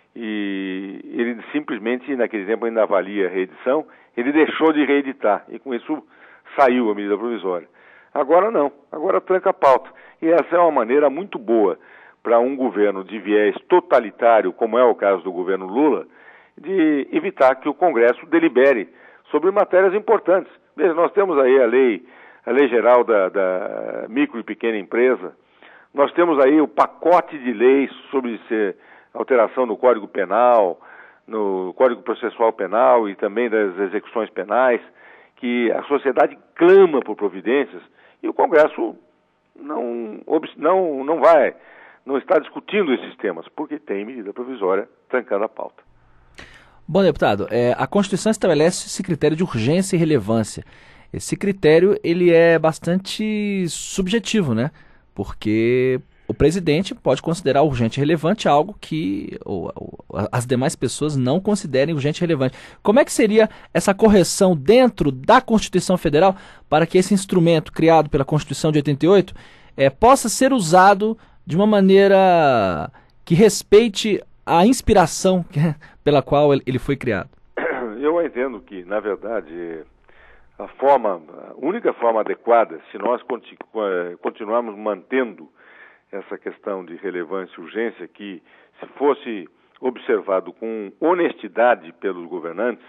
S21: e ele simplesmente, naquele tempo, ainda avalia a reedição, ele deixou de reeditar, e com isso saiu a medida provisória. Agora não, agora tranca a pauta. E essa é uma maneira muito boa para um governo de viés totalitário, como é o caso do governo Lula, de evitar que o Congresso delibere sobre matérias importantes. Veja, nós temos aí a lei, a lei geral da, da micro e pequena empresa, nós temos aí o pacote de leis sobre se, alteração no Código Penal, no Código Processual Penal e também das execuções penais, que a sociedade clama por providências e o Congresso não, não, não vai, não está discutindo esses temas, porque tem medida provisória trancando a pauta.
S2: Bom, deputado, é, a Constituição estabelece esse critério de urgência e relevância. Esse critério ele é bastante subjetivo, né? Porque o presidente pode considerar urgente e relevante algo que ou, ou, as demais pessoas não considerem urgente e relevante. Como é que seria essa correção dentro da Constituição Federal para que esse instrumento criado pela Constituição de oitenta e oito é, possa ser usado de uma maneira que respeite a inspiração pela qual ele foi criado?
S21: Eu entendo que, na verdade, a forma, a única forma adequada, se nós continuarmos mantendo essa questão de relevância e urgência, que se fosse observado com honestidade pelos governantes,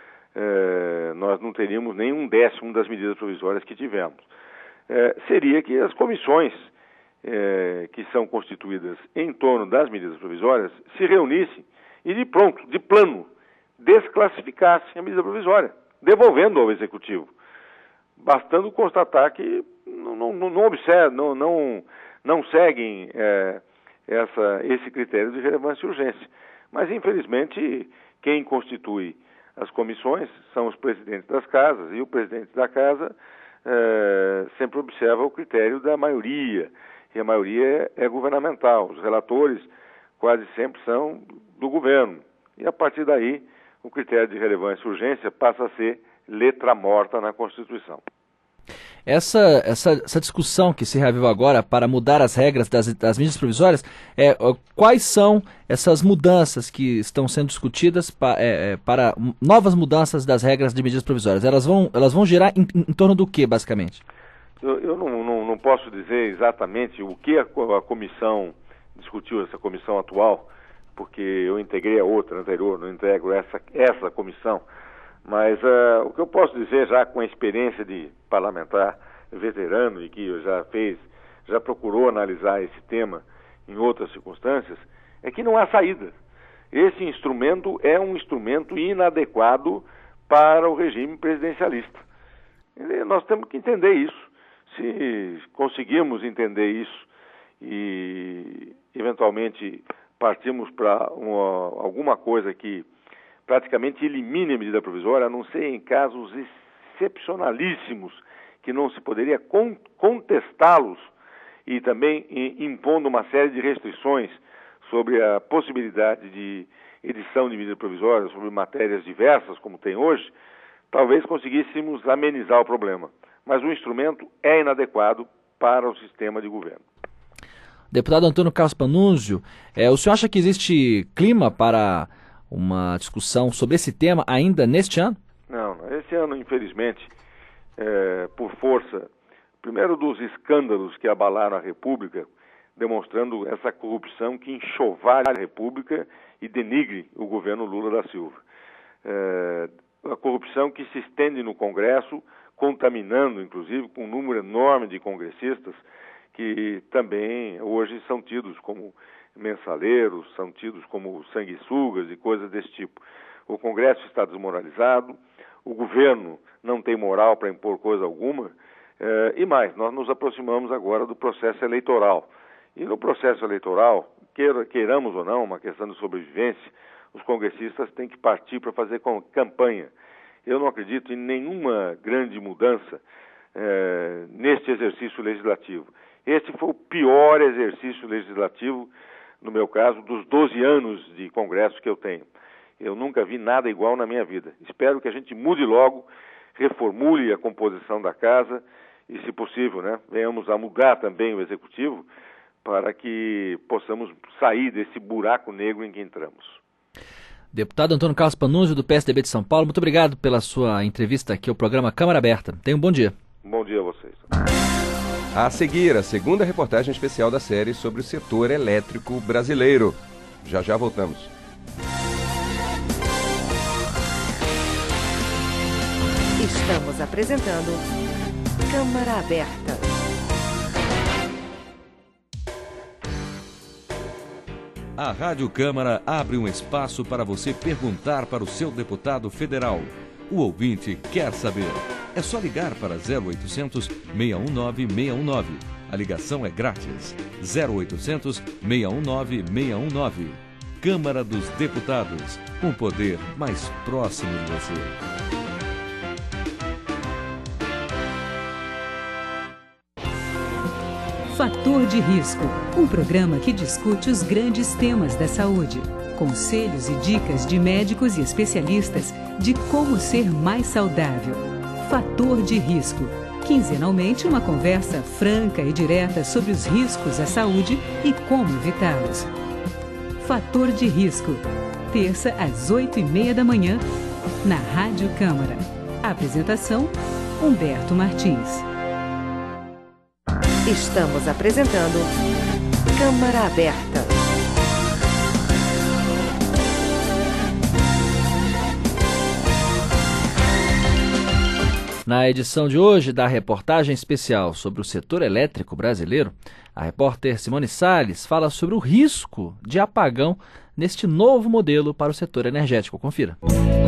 S21: eh, nós não teríamos nem um décimo das medidas provisórias que tivemos. Eh, seria que as comissões eh, que são constituídas em torno das medidas provisórias se reunissem e de pronto, de plano, desclassificassem a medida provisória, devolvendo ao Executivo, bastando constatar que não, não, não, observa, não, não, não seguem é, essa, esse critério de relevância e urgência. Mas, infelizmente, quem constitui as comissões são os presidentes das casas, e o presidente da casa é, sempre observa o critério da maioria, e a maioria é, é governamental. Os relatores quase sempre são do governo. E, a partir daí, o critério de relevância e urgência passa a ser letra morta na Constituição.
S2: Essa, essa, essa discussão que se reaviva agora para mudar as regras das, das medidas provisórias, é, quais são essas mudanças que estão sendo discutidas pa, é, para novas mudanças das regras de medidas provisórias? Elas vão, elas vão girar em, em torno do que, basicamente?
S21: Eu, eu não, não, não posso dizer exatamente o que a, a comissão discutiu, essa comissão atual, porque eu integrei a outra anterior, não integro essa, essa comissão. Mas uh, o que eu posso dizer, já com a experiência de parlamentar veterano e que já fez, já procurou analisar esse tema em outras circunstâncias, é que não há saída. Esse instrumento é um instrumento inadequado para o regime presidencialista. E nós temos que entender isso. Se conseguirmos entender isso e, eventualmente, partimos para alguma coisa que praticamente elimine a medida provisória, a não ser em casos excepcionalíssimos, que não se poderia con contestá-los, e também impondo uma série de restrições sobre a possibilidade de edição de medida provisória, sobre matérias diversas, como tem hoje, talvez conseguíssemos amenizar o problema. Mas o instrumento é inadequado para o sistema de governo.
S2: Deputado Antônio Carlos Panunzio, é, o senhor acha que existe clima para uma discussão sobre esse tema ainda neste ano?
S21: Não, esse ano, infelizmente, é, por força, primeiro dos escândalos que abalaram a República, demonstrando essa corrupção que enxovalha a República e denigre o governo Lula da Silva. É, a corrupção que se estende no Congresso, contaminando, inclusive, com um número enorme de congressistas que também hoje são tidos como mensaleiros, são tidos como sanguessugas e coisas desse tipo. O Congresso está desmoralizado, o governo não tem moral para impor coisa alguma, eh, e mais, nós nos aproximamos agora do processo eleitoral. E no processo eleitoral, queira, queiramos ou não, uma questão de sobrevivência, os congressistas têm que partir para fazer campanha. Eu não acredito em nenhuma grande mudança eh, neste exercício legislativo. Este foi o pior exercício legislativo, no meu caso, dos doze anos de Congresso que eu tenho. Eu nunca vi nada igual na minha vida. Espero que a gente mude logo, reformule a composição da casa e, se possível, né, venhamos a mudar também o Executivo para que possamos sair desse buraco negro em que entramos.
S2: Deputado Antônio Carlos Panunzio, do P S D B de São Paulo, muito obrigado pela sua entrevista aqui ao programa Câmara Aberta. Tenha um bom dia.
S21: Bom dia a vocês.
S3: A seguir, a segunda reportagem especial da série sobre o setor elétrico brasileiro. Já já voltamos.
S1: Estamos apresentando Câmara Aberta.
S4: A Rádio Câmara abre um espaço para você perguntar para o seu deputado federal. O ouvinte quer saber. É só ligar para zero oitocentos, seis um nove, seis um nove. A ligação é grátis. zero oitocentos, seis um nove, seis um nove. Câmara dos Deputados. Um poder mais próximo de você.
S5: Fator de Risco, um programa que discute os grandes temas da saúde. Conselhos e dicas de médicos e especialistas de como ser mais saudável. Fator de Risco. Quinzenalmente, uma conversa franca e direta sobre os riscos à saúde e como evitá-los. Fator de Risco. Terça às oito e meia da manhã, na Rádio Câmara. Apresentação, Humberto Martins.
S1: Estamos apresentando Câmara Aberta.
S2: Na edição de hoje da reportagem especial sobre o setor elétrico brasileiro, a repórter Simone Salles fala sobre o risco de apagão neste novo modelo para o setor energético. Confira.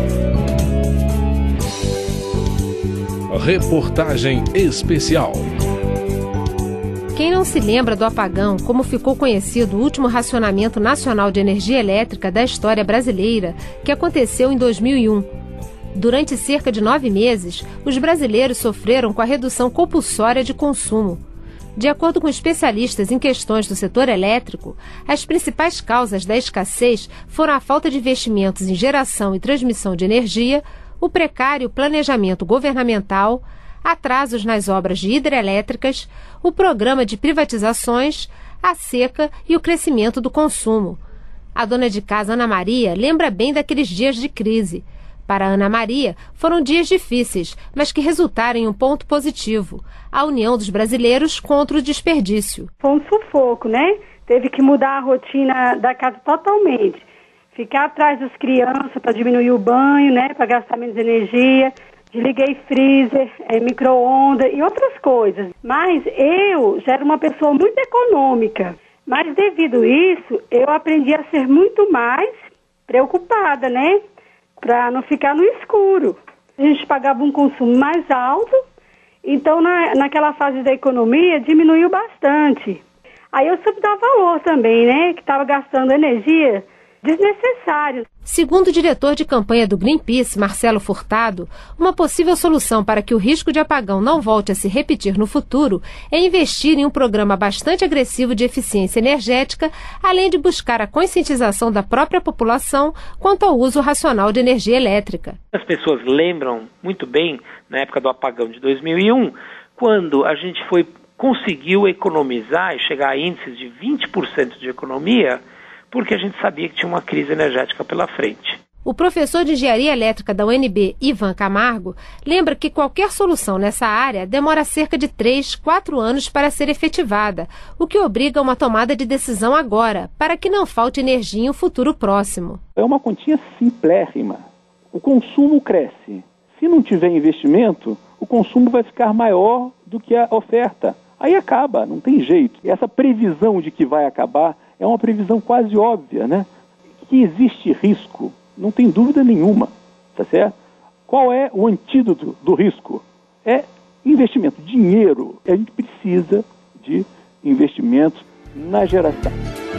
S20: Reportagem especial.
S22: Quem não se lembra do apagão, como ficou conhecido o último racionamento nacional de energia elétrica da história brasileira, que aconteceu em dois mil e um? Durante cerca de nove meses, os brasileiros sofreram com a redução compulsória de consumo. De acordo com especialistas em questões do setor elétrico, as principais causas da escassez foram a falta de investimentos em geração e transmissão de energia, o precário planejamento governamental, atrasos nas obras de hidrelétricas, o programa de privatizações, a seca e o crescimento do consumo. A dona de casa Ana Maria lembra bem daqueles dias de crise. Para Ana Maria, foram dias difíceis, mas que resultaram em um ponto positivo: a união dos brasileiros contra o desperdício.
S23: Foi um sufoco, né? Teve que mudar a rotina da casa totalmente. Ficar atrás das crianças para diminuir o banho, né? Para gastar menos energia. Desliguei freezer, é, micro-ondas e outras coisas. Mas eu já era uma pessoa muito econômica. Mas devido a isso, eu aprendi a ser muito mais preocupada, né? Para não ficar no escuro. A gente pagava um consumo mais alto, então na, naquela fase da economia diminuiu bastante. Aí eu soube dar valor também, né? Que estava gastando energia desnecessária.
S22: Segundo o diretor de campanha do Greenpeace, Marcelo Furtado, uma possível solução para que o risco de apagão não volte a se repetir no futuro é investir em um programa bastante agressivo de eficiência energética, além de buscar a conscientização da própria população quanto ao uso racional de energia elétrica.
S8: As pessoas lembram muito bem, na época do apagão de dois mil e um, quando a gente foi, conseguiu economizar e chegar a índices de vinte por cento de economia, porque a gente sabia que tinha uma crise energética pela frente.
S22: O professor de engenharia elétrica da U N B, Ivan Camargo, lembra que qualquer solução nessa área demora cerca de três, quatro anos para ser efetivada, o que obriga a uma tomada de decisão agora, para que não falte energia em um futuro próximo.
S9: É uma continha simplérrima. O consumo cresce. Se não tiver investimento, o consumo vai ficar maior do que a oferta. Aí acaba, não tem jeito. E essa previsão de que vai acabar é uma previsão quase óbvia, né? Que existe risco, não tem dúvida nenhuma, tá certo? Qual é o antídoto do risco? É investimento, dinheiro. A gente precisa de investimentos na geração.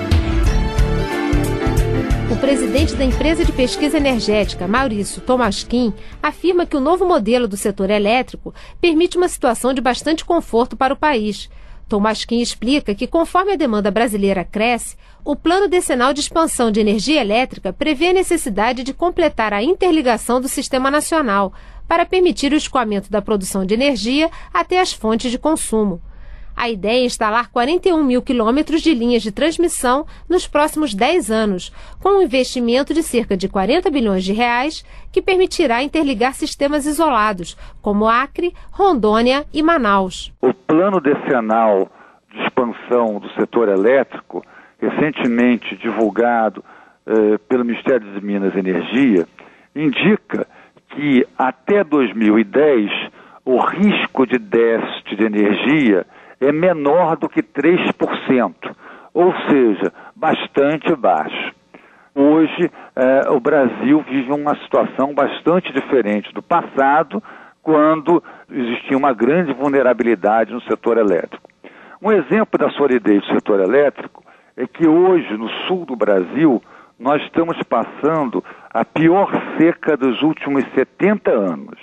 S22: O presidente da empresa de pesquisa energética, Maurício Tomasquim, afirma que o novo modelo do setor elétrico permite uma situação de bastante conforto para o país. Tomasquim explica que, conforme a demanda brasileira cresce, o Plano Decenal de Expansão de Energia Elétrica prevê a necessidade de completar a interligação do Sistema Nacional para permitir o escoamento da produção de energia até as fontes de consumo. A ideia é instalar quarenta e um mil quilômetros de linhas de transmissão nos próximos dez anos, com um investimento de cerca de quarenta bilhões de reais, que permitirá interligar sistemas isolados, como Acre, Rondônia e Manaus.
S10: O Plano Decenal de Expansão do Setor Elétrico, recentemente divulgado eh, pelo Ministério das Minas e Energia, indica que até dois mil e dez o risco de déficit de energia é menor do que três por cento, ou seja, bastante baixo. Hoje, eh, o Brasil vive uma situação bastante diferente do passado, quando existia uma grande vulnerabilidade no setor elétrico. Um exemplo da solidez do setor elétrico é que hoje, no sul do Brasil, nós estamos passando a pior seca dos últimos setenta anos.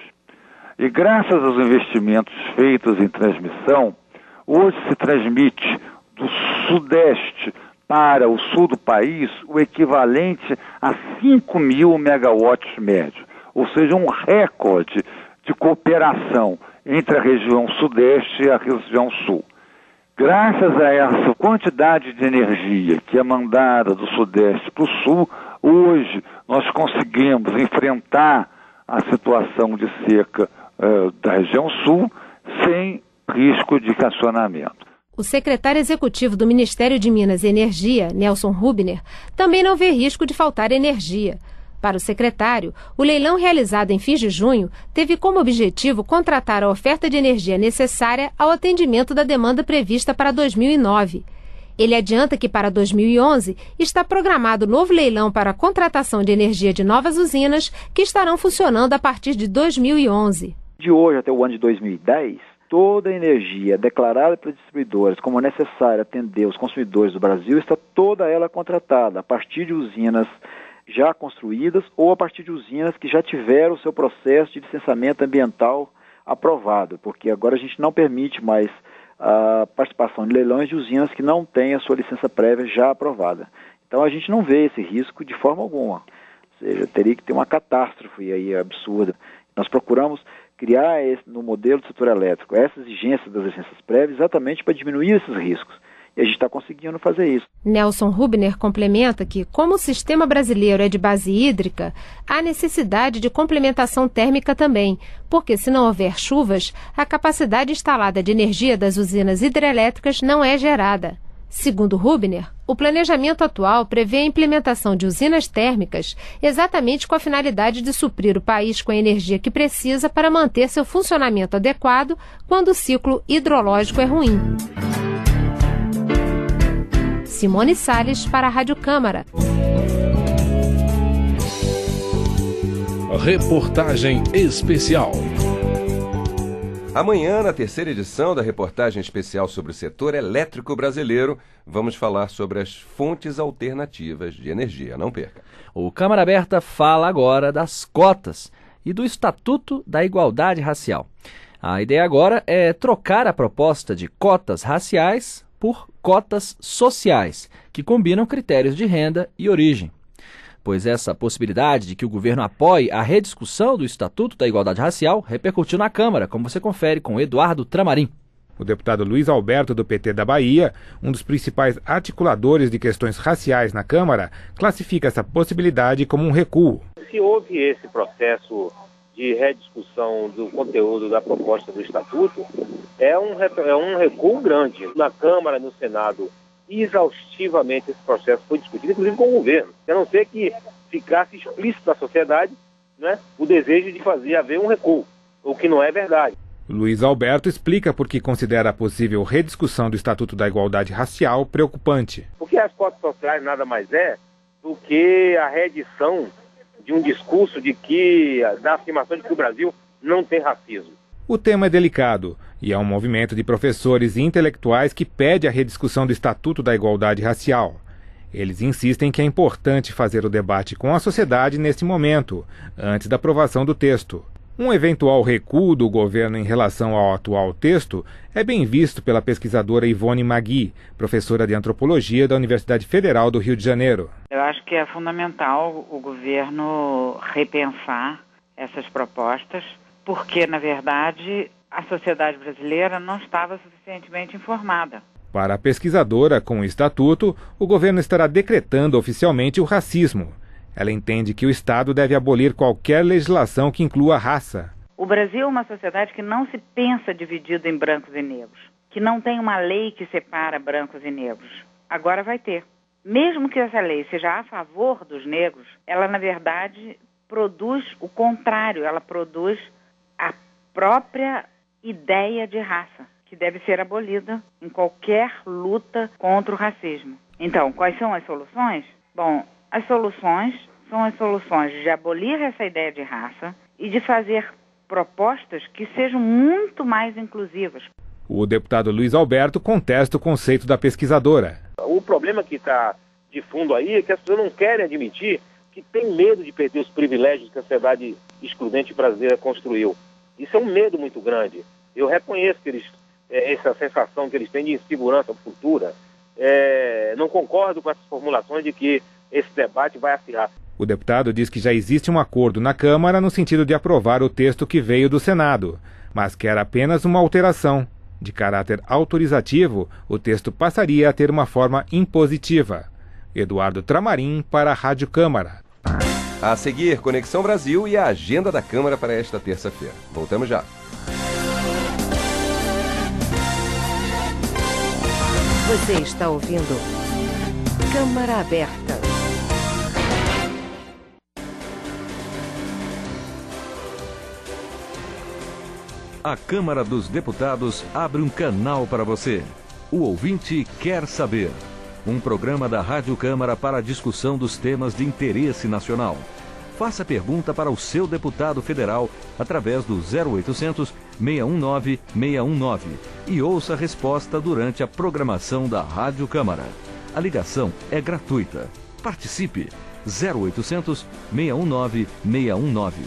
S10: E graças aos investimentos feitos em transmissão, hoje se transmite do sudeste para o sul do país o equivalente a cinco mil megawatts médios, ou seja, um recorde de cooperação entre a região sudeste e a região sul. Graças a essa quantidade de energia que é mandada do sudeste para o sul, hoje nós conseguimos enfrentar a situação de seca uh, da região sul sem risco de racionamento.
S22: O secretário executivo do Ministério de Minas e Energia, Nelson Rubner, também não vê risco de faltar energia. Para o secretário, o leilão realizado em fins de junho teve como objetivo contratar a oferta de energia necessária ao atendimento da demanda prevista para dois mil e nove. Ele adianta que para dois mil e onze está programado novo leilão para a contratação de energia de novas usinas que estarão funcionando a partir de dois mil e onze.
S24: De hoje até o ano de dois mil e dez, toda a energia declarada pelos distribuidores como necessária atender os consumidores do Brasil está toda ela contratada a partir de usinas já construídas ou a partir de usinas que já tiveram o seu processo de licenciamento ambiental aprovado, porque agora a gente não permite mais a participação de leilões de usinas que não têm a sua licença prévia já aprovada. Então a gente não vê esse risco de forma alguma, ou seja, teria que ter uma catástrofe aí absurda. Nós procuramos criar esse, no modelo do setor elétrico essa exigência das licenças prévias exatamente para diminuir esses riscos. E a gente está conseguindo fazer isso.
S22: Nelson Rubner complementa que, como o sistema brasileiro é de base hídrica, há necessidade de complementação térmica também, porque se não houver chuvas, a capacidade instalada de energia das usinas hidrelétricas não é gerada. Segundo Rubner, o planejamento atual prevê a implementação de usinas térmicas exatamente com a finalidade de suprir o país com a energia que precisa para manter seu funcionamento adequado quando o ciclo hidrológico é ruim. Simone Salles para a Rádio Câmara.
S20: Reportagem especial.
S3: Amanhã, na terceira edição da reportagem especial sobre o setor elétrico brasileiro, vamos falar sobre as fontes alternativas de energia. Não perca.
S2: O Câmara Aberta fala agora das cotas e do Estatuto da Igualdade Racial. A ideia agora é trocar a proposta de cotas raciais por cotas sociais, que combinam critérios de renda e origem. Pois essa possibilidade de que o governo apoie a rediscussão do Estatuto da Igualdade Racial repercutiu na Câmara, como você confere com Eduardo Tramarim.
S7: O deputado Luiz Alberto, do P T da Bahia, um dos principais articuladores de questões raciais na Câmara, classifica essa possibilidade como um recuo.
S11: Se houve esse processo de rediscussão do conteúdo da proposta do Estatuto, é um, é um recuo grande. Na Câmara, no Senado, exaustivamente esse processo foi discutido, inclusive com o governo, a não ser que ficasse explícito na sociedade, né, o desejo de fazer haver um recuo, o que não é verdade.
S7: Luiz Alberto explica por que considera a possível rediscussão do Estatuto da Igualdade Racial preocupante.
S11: Porque as cotas sociais nada mais é do que a reedição de um discurso de que, da afirmação de que o Brasil não tem racismo.
S7: O tema é delicado e é um movimento de professores e intelectuais que pede a rediscussão do Estatuto da Igualdade Racial. Eles insistem que é importante fazer o debate com a sociedade neste momento, antes da aprovação do texto. Um eventual recuo do governo em relação ao atual texto é bem visto pela pesquisadora Ivone Magui, professora de antropologia da Universidade Federal do Rio de Janeiro.
S12: Eu acho que é fundamental o governo repensar essas propostas, porque, na verdade, a sociedade brasileira não estava suficientemente informada.
S7: Para a pesquisadora, com o Estatuto, o governo estará decretando oficialmente o racismo. Ela entende que o Estado deve abolir qualquer legislação que inclua raça.
S12: O Brasil é uma sociedade que não se pensa dividido em brancos e negros, que não tem uma lei que separa brancos e negros. Agora vai ter. Mesmo que essa lei seja a favor dos negros, ela, na verdade, produz o contrário, ela produz a própria ideia de raça, que deve ser abolida em qualquer luta contra o racismo. Então, quais são as soluções? Bom, as soluções são as soluções de abolir essa ideia de raça e de fazer propostas que sejam muito mais inclusivas.
S7: O deputado Luiz Alberto contesta o conceito da pesquisadora.
S11: O problema que está de fundo aí é que as pessoas não querem admitir que tem medo de perder os privilégios que a sociedade excludente brasileira construiu. Isso é um medo muito grande. Eu reconheço que eles, é, essa sensação que eles têm de insegurança futura. É, não concordo com essas formulações de que esse debate vai acirrar.
S7: O deputado diz que já existe um acordo na Câmara no sentido de aprovar o texto que veio do Senado, mas quer apenas uma alteração. De caráter autorizativo, o texto passaria a ter uma forma impositiva. Eduardo Tramarim para a Rádio Câmara.
S3: A seguir, Conexão Brasil e a agenda da Câmara para esta terça-feira. Voltamos já.
S1: Você está ouvindo Câmara Aberta.
S4: A Câmara dos Deputados abre um canal para você. O ouvinte quer saber. Um programa da Rádio Câmara para a discussão dos temas de interesse nacional. Faça pergunta para o seu deputado federal através do zero oitocentos, seis um nove, seis um nove e ouça a resposta durante a programação da Rádio Câmara. A ligação é gratuita. Participe! zero oitocentos, seis um nove, seis um nove.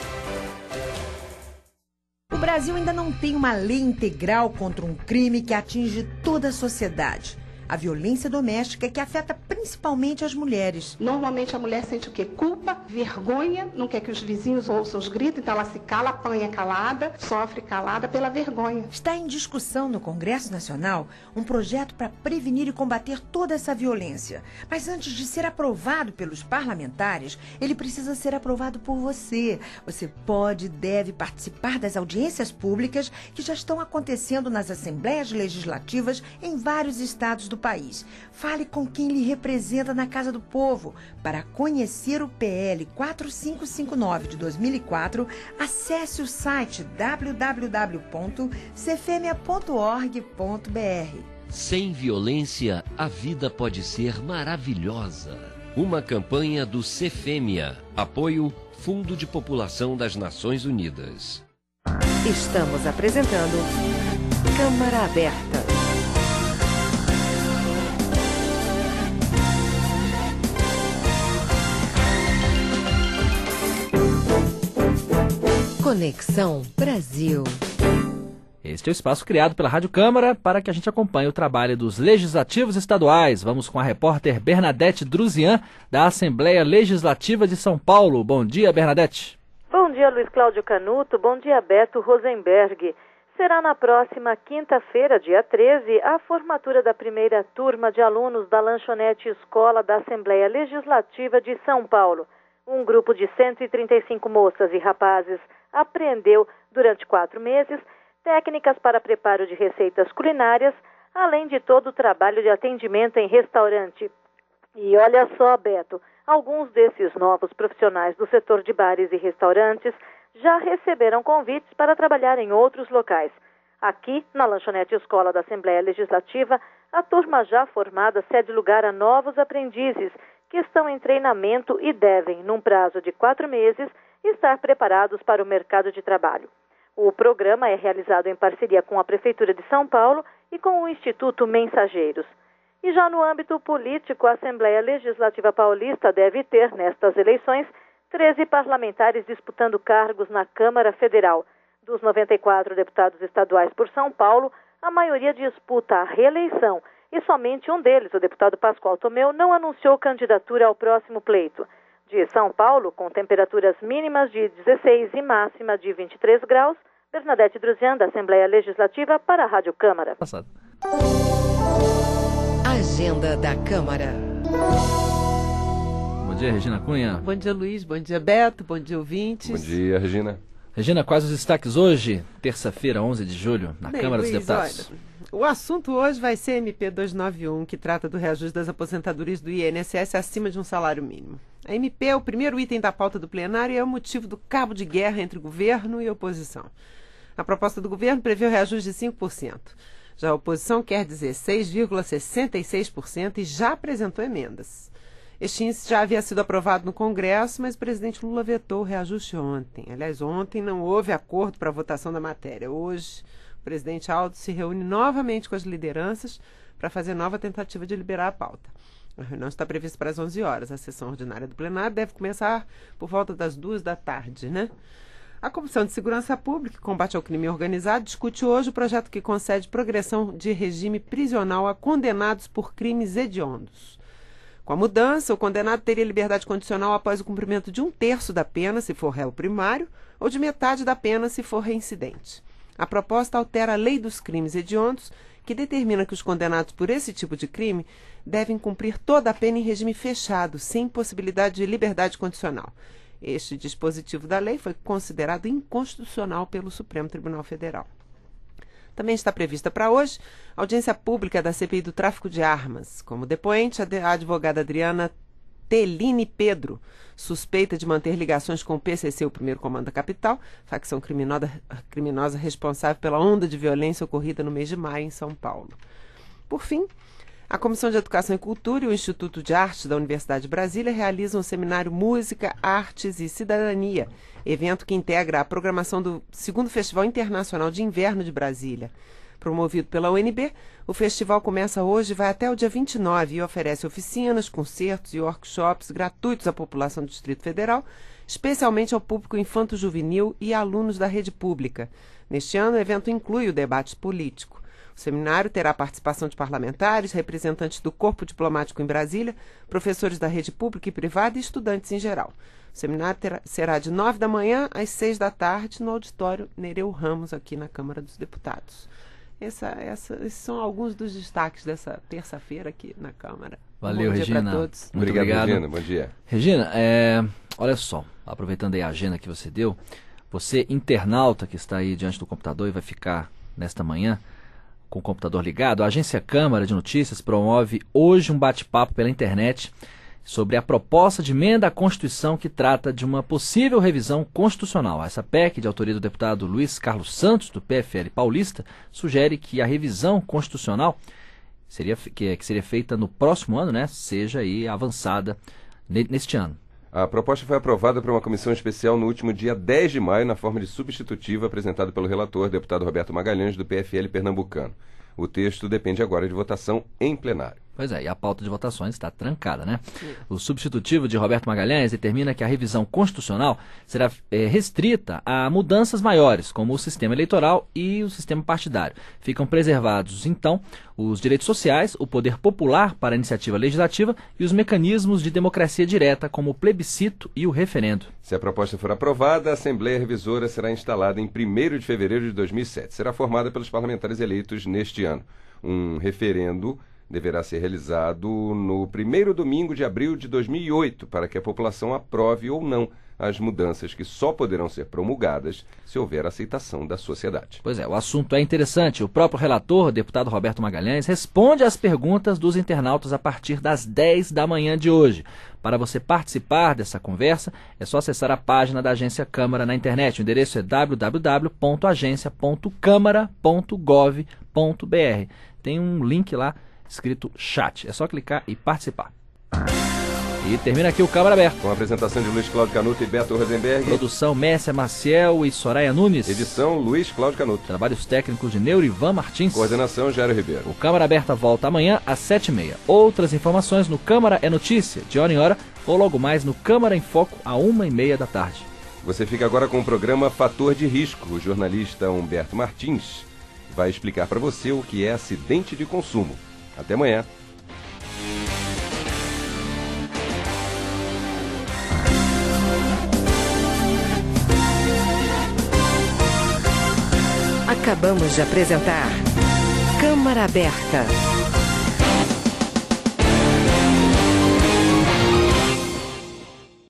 S14: O Brasil ainda não tem uma lei integral contra um crime que atinge toda a sociedade. A violência doméstica, que afeta principalmente as mulheres.
S25: Normalmente a mulher sente o quê? Culpa, vergonha, não quer que os vizinhos ouçam os gritos, então ela se cala, apanha calada, sofre calada pela vergonha.
S14: Está em discussão no Congresso Nacional um projeto para prevenir e combater toda essa violência. Mas antes de ser aprovado pelos parlamentares, ele precisa ser aprovado por você. Você pode e deve participar das audiências públicas que já estão acontecendo nas assembleias legislativas em vários estados do país. Fale com quem lhe representa na Casa do Povo. Para conhecer o P L quatro cinco cinco nove de dois mil e quatro, acesse o site w w w ponto cefemia ponto org ponto b r.
S26: Sem violência, a vida pode ser maravilhosa. Uma campanha do Cefemia. Apoio Fundo de População das Nações Unidas.
S1: Estamos apresentando Câmara Aberta. Conexão Brasil.
S2: Este é o espaço criado pela Rádio Câmara para que a gente acompanhe o trabalho dos legislativos estaduais. Vamos com a repórter Bernadette Druzian, da Assembleia Legislativa de São Paulo. Bom dia, Bernadette.
S6: Bom dia, Luiz Cláudio Canuto. Bom dia, Beto Rosenberg. Será na próxima quinta-feira, dia treze, a formatura da primeira turma de alunos da Lanchonete Escola da Assembleia Legislativa de São Paulo. Um grupo de cento e trinta e cinco moças e rapazes aprendeu, durante quatro meses, técnicas para preparo de receitas culinárias, além de todo o trabalho de atendimento em restaurante. E olha só, Beto, alguns desses novos profissionais do setor de bares e restaurantes já receberam convites para trabalhar em outros locais. Aqui, na Lanchonete Escola da Assembleia Legislativa, a turma já formada cede lugar a novos aprendizes que estão em treinamento e devem, num prazo de quatro meses, estar preparados para o mercado de trabalho. O programa é realizado em parceria com a Prefeitura de São Paulo e com o Instituto Mensageiros. E já no âmbito político, a Assembleia Legislativa Paulista deve ter, nestas eleições, treze parlamentares disputando cargos na Câmara Federal. Dos noventa e quatro deputados estaduais por São Paulo, a maioria disputa a reeleição e somente um deles, o deputado Pascoal Tomeu, não anunciou candidatura ao próximo pleito. De São Paulo, com temperaturas mínimas de dezesseis e máxima de vinte e três graus, Bernadette Druzian, da Assembleia Legislativa, para a Rádio Câmara.
S2: Passado.
S1: Agenda da Câmara.
S2: Bom dia, Regina Cunha.
S18: Bom dia, Luiz. Bom dia, Beto. Bom dia, ouvintes.
S3: Bom dia, Regina.
S2: Regina, quais os destaques hoje, terça-feira, onze de julho, na
S18: Bem,
S2: Câmara
S18: Luiz,
S2: dos Deputados?
S18: Olha, o assunto hoje vai ser M P duzentos e noventa e um, que trata do reajuste das aposentadorias do I N S S acima de um salário mínimo. A M P é o primeiro item da pauta do plenário e é o motivo do cabo de guerra entre governo e oposição. A proposta do governo prevê o reajuste de cinco por cento. Já a oposição quer dezesseis vírgula sessenta e seis por cento e já apresentou emendas. Este índice já havia sido aprovado no Congresso, mas o presidente Lula vetou o reajuste ontem. Aliás, ontem não houve acordo para a votação da matéria. Hoje, o presidente Aldo se reúne novamente com as lideranças para fazer nova tentativa de liberar a pauta. A reunião está prevista para as onze horas. A sessão ordinária do plenário deve começar por volta das duas da tarde, né? A Comissão de Segurança Pública e Combate ao Crime Organizado discute hoje o projeto que concede progressão de regime prisional a condenados por crimes hediondos. Com a mudança, o condenado teria liberdade condicional após o cumprimento de um terço da pena, se for réu primário, ou de metade da pena, se for reincidente. A proposta altera a lei dos crimes hediondos, que determina que os condenados por esse tipo de crime devem cumprir toda a pena em regime fechado, sem possibilidade de liberdade condicional. Este dispositivo da lei foi considerado inconstitucional pelo Supremo Tribunal Federal. Também está prevista para hoje a audiência pública da C P I do tráfico de armas. Como depoente, a advogada Adriana Teline Pedro, suspeita de manter ligações com o P C C, o primeiro comando da capital, facção criminosa, criminosa responsável pela onda de violência ocorrida no mês de maio em São Paulo. Por fim, a Comissão de Educação e Cultura e o Instituto de Artes da Universidade de Brasília realizam o seminário Música, Artes e Cidadania, evento que integra a programação do segundo Festival Internacional de Inverno de Brasília. Promovido pela U N B, o festival começa hoje e vai até o dia vinte e nove e oferece oficinas, concertos e workshops gratuitos à população do Distrito Federal, especialmente ao público infanto-juvenil e alunos da rede pública. Neste ano, o evento inclui o debate político. O seminário terá a participação de parlamentares, representantes do corpo diplomático em Brasília, professores da rede pública e privada e estudantes em geral. O seminário terá, será de nove da manhã às seis da tarde no auditório Nereu Ramos, aqui na Câmara dos Deputados. Essa, essa, esses são alguns dos destaques dessa terça-feira aqui na Câmara.
S2: Valeu,
S18: Bom dia
S2: Regina.
S18: para todos.
S2: Muito
S3: obrigado,
S2: obrigado.
S3: Regina. Bom dia.
S2: Regina, é, olha só, aproveitando aí a agenda que você deu, você, internauta que está aí diante do computador e vai ficar nesta manhã com o computador ligado, a Agência Câmara de Notícias promove hoje um bate-papo pela internet sobre a proposta de emenda à Constituição que trata de uma possível revisão constitucional. Essa P E C, de autoria do deputado Luiz Carlos Santos, do P F L paulista, sugere que a revisão constitucional seria, que, que seria feita no próximo ano, né, seja aí avançada neste ano.
S3: A proposta foi aprovada por uma comissão especial no último dia dez de maio, na forma de substitutiva apresentada pelo relator, deputado Roberto Magalhães, do P F L pernambucano. O texto depende agora de votação em plenário.
S2: Pois é, e a pauta de votações está trancada, né? O substitutivo de Roberto Magalhães determina que a revisão constitucional será é, restrita a mudanças maiores, como o sistema eleitoral e o sistema partidário. Ficam preservados, então, os direitos sociais, o poder popular para a iniciativa legislativa e os mecanismos de democracia direta, como o plebiscito e o referendo.
S3: Se a proposta for aprovada, a Assembleia Revisora será instalada em primeiro de fevereiro de dois mil e sete. Será formada pelos parlamentares eleitos neste ano. Um referendo deverá ser realizado no primeiro domingo de abril de dois mil e oito, para que a população aprove ou não as mudanças que só poderão ser promulgadas se houver aceitação da sociedade.
S2: Pois é, o assunto é interessante. O próprio relator, deputado Roberto Magalhães, responde às perguntas dos internautas a partir das dez da manhã de hoje. Para você participar dessa conversa, é só acessar a página da Agência Câmara na internet. O endereço é w w w ponto agência ponto câmara ponto gov ponto b r. Tem um link lá escrito chat. É só clicar e participar. E termina aqui o Câmara Aberta.
S3: Com a apresentação de Luiz Cláudio Canuto e Beto Rosenberg.
S2: Produção Messia Maciel e Soraya Nunes.
S3: Edição Luiz Cláudio Canuto.
S2: Trabalhos técnicos de Neurivan Martins.
S3: Coordenação Jairo Ribeiro.
S2: O Câmara Aberta volta amanhã às sete e meia. Outras informações no Câmara é Notícia, de hora em hora, ou logo mais no Câmara em Foco, à uma e meia da tarde.
S3: Você fica agora com o programa Fator de Risco. O jornalista Humberto Martins vai explicar para você o que é acidente de consumo. Até amanhã.
S1: Acabamos de apresentar Câmara Aberta.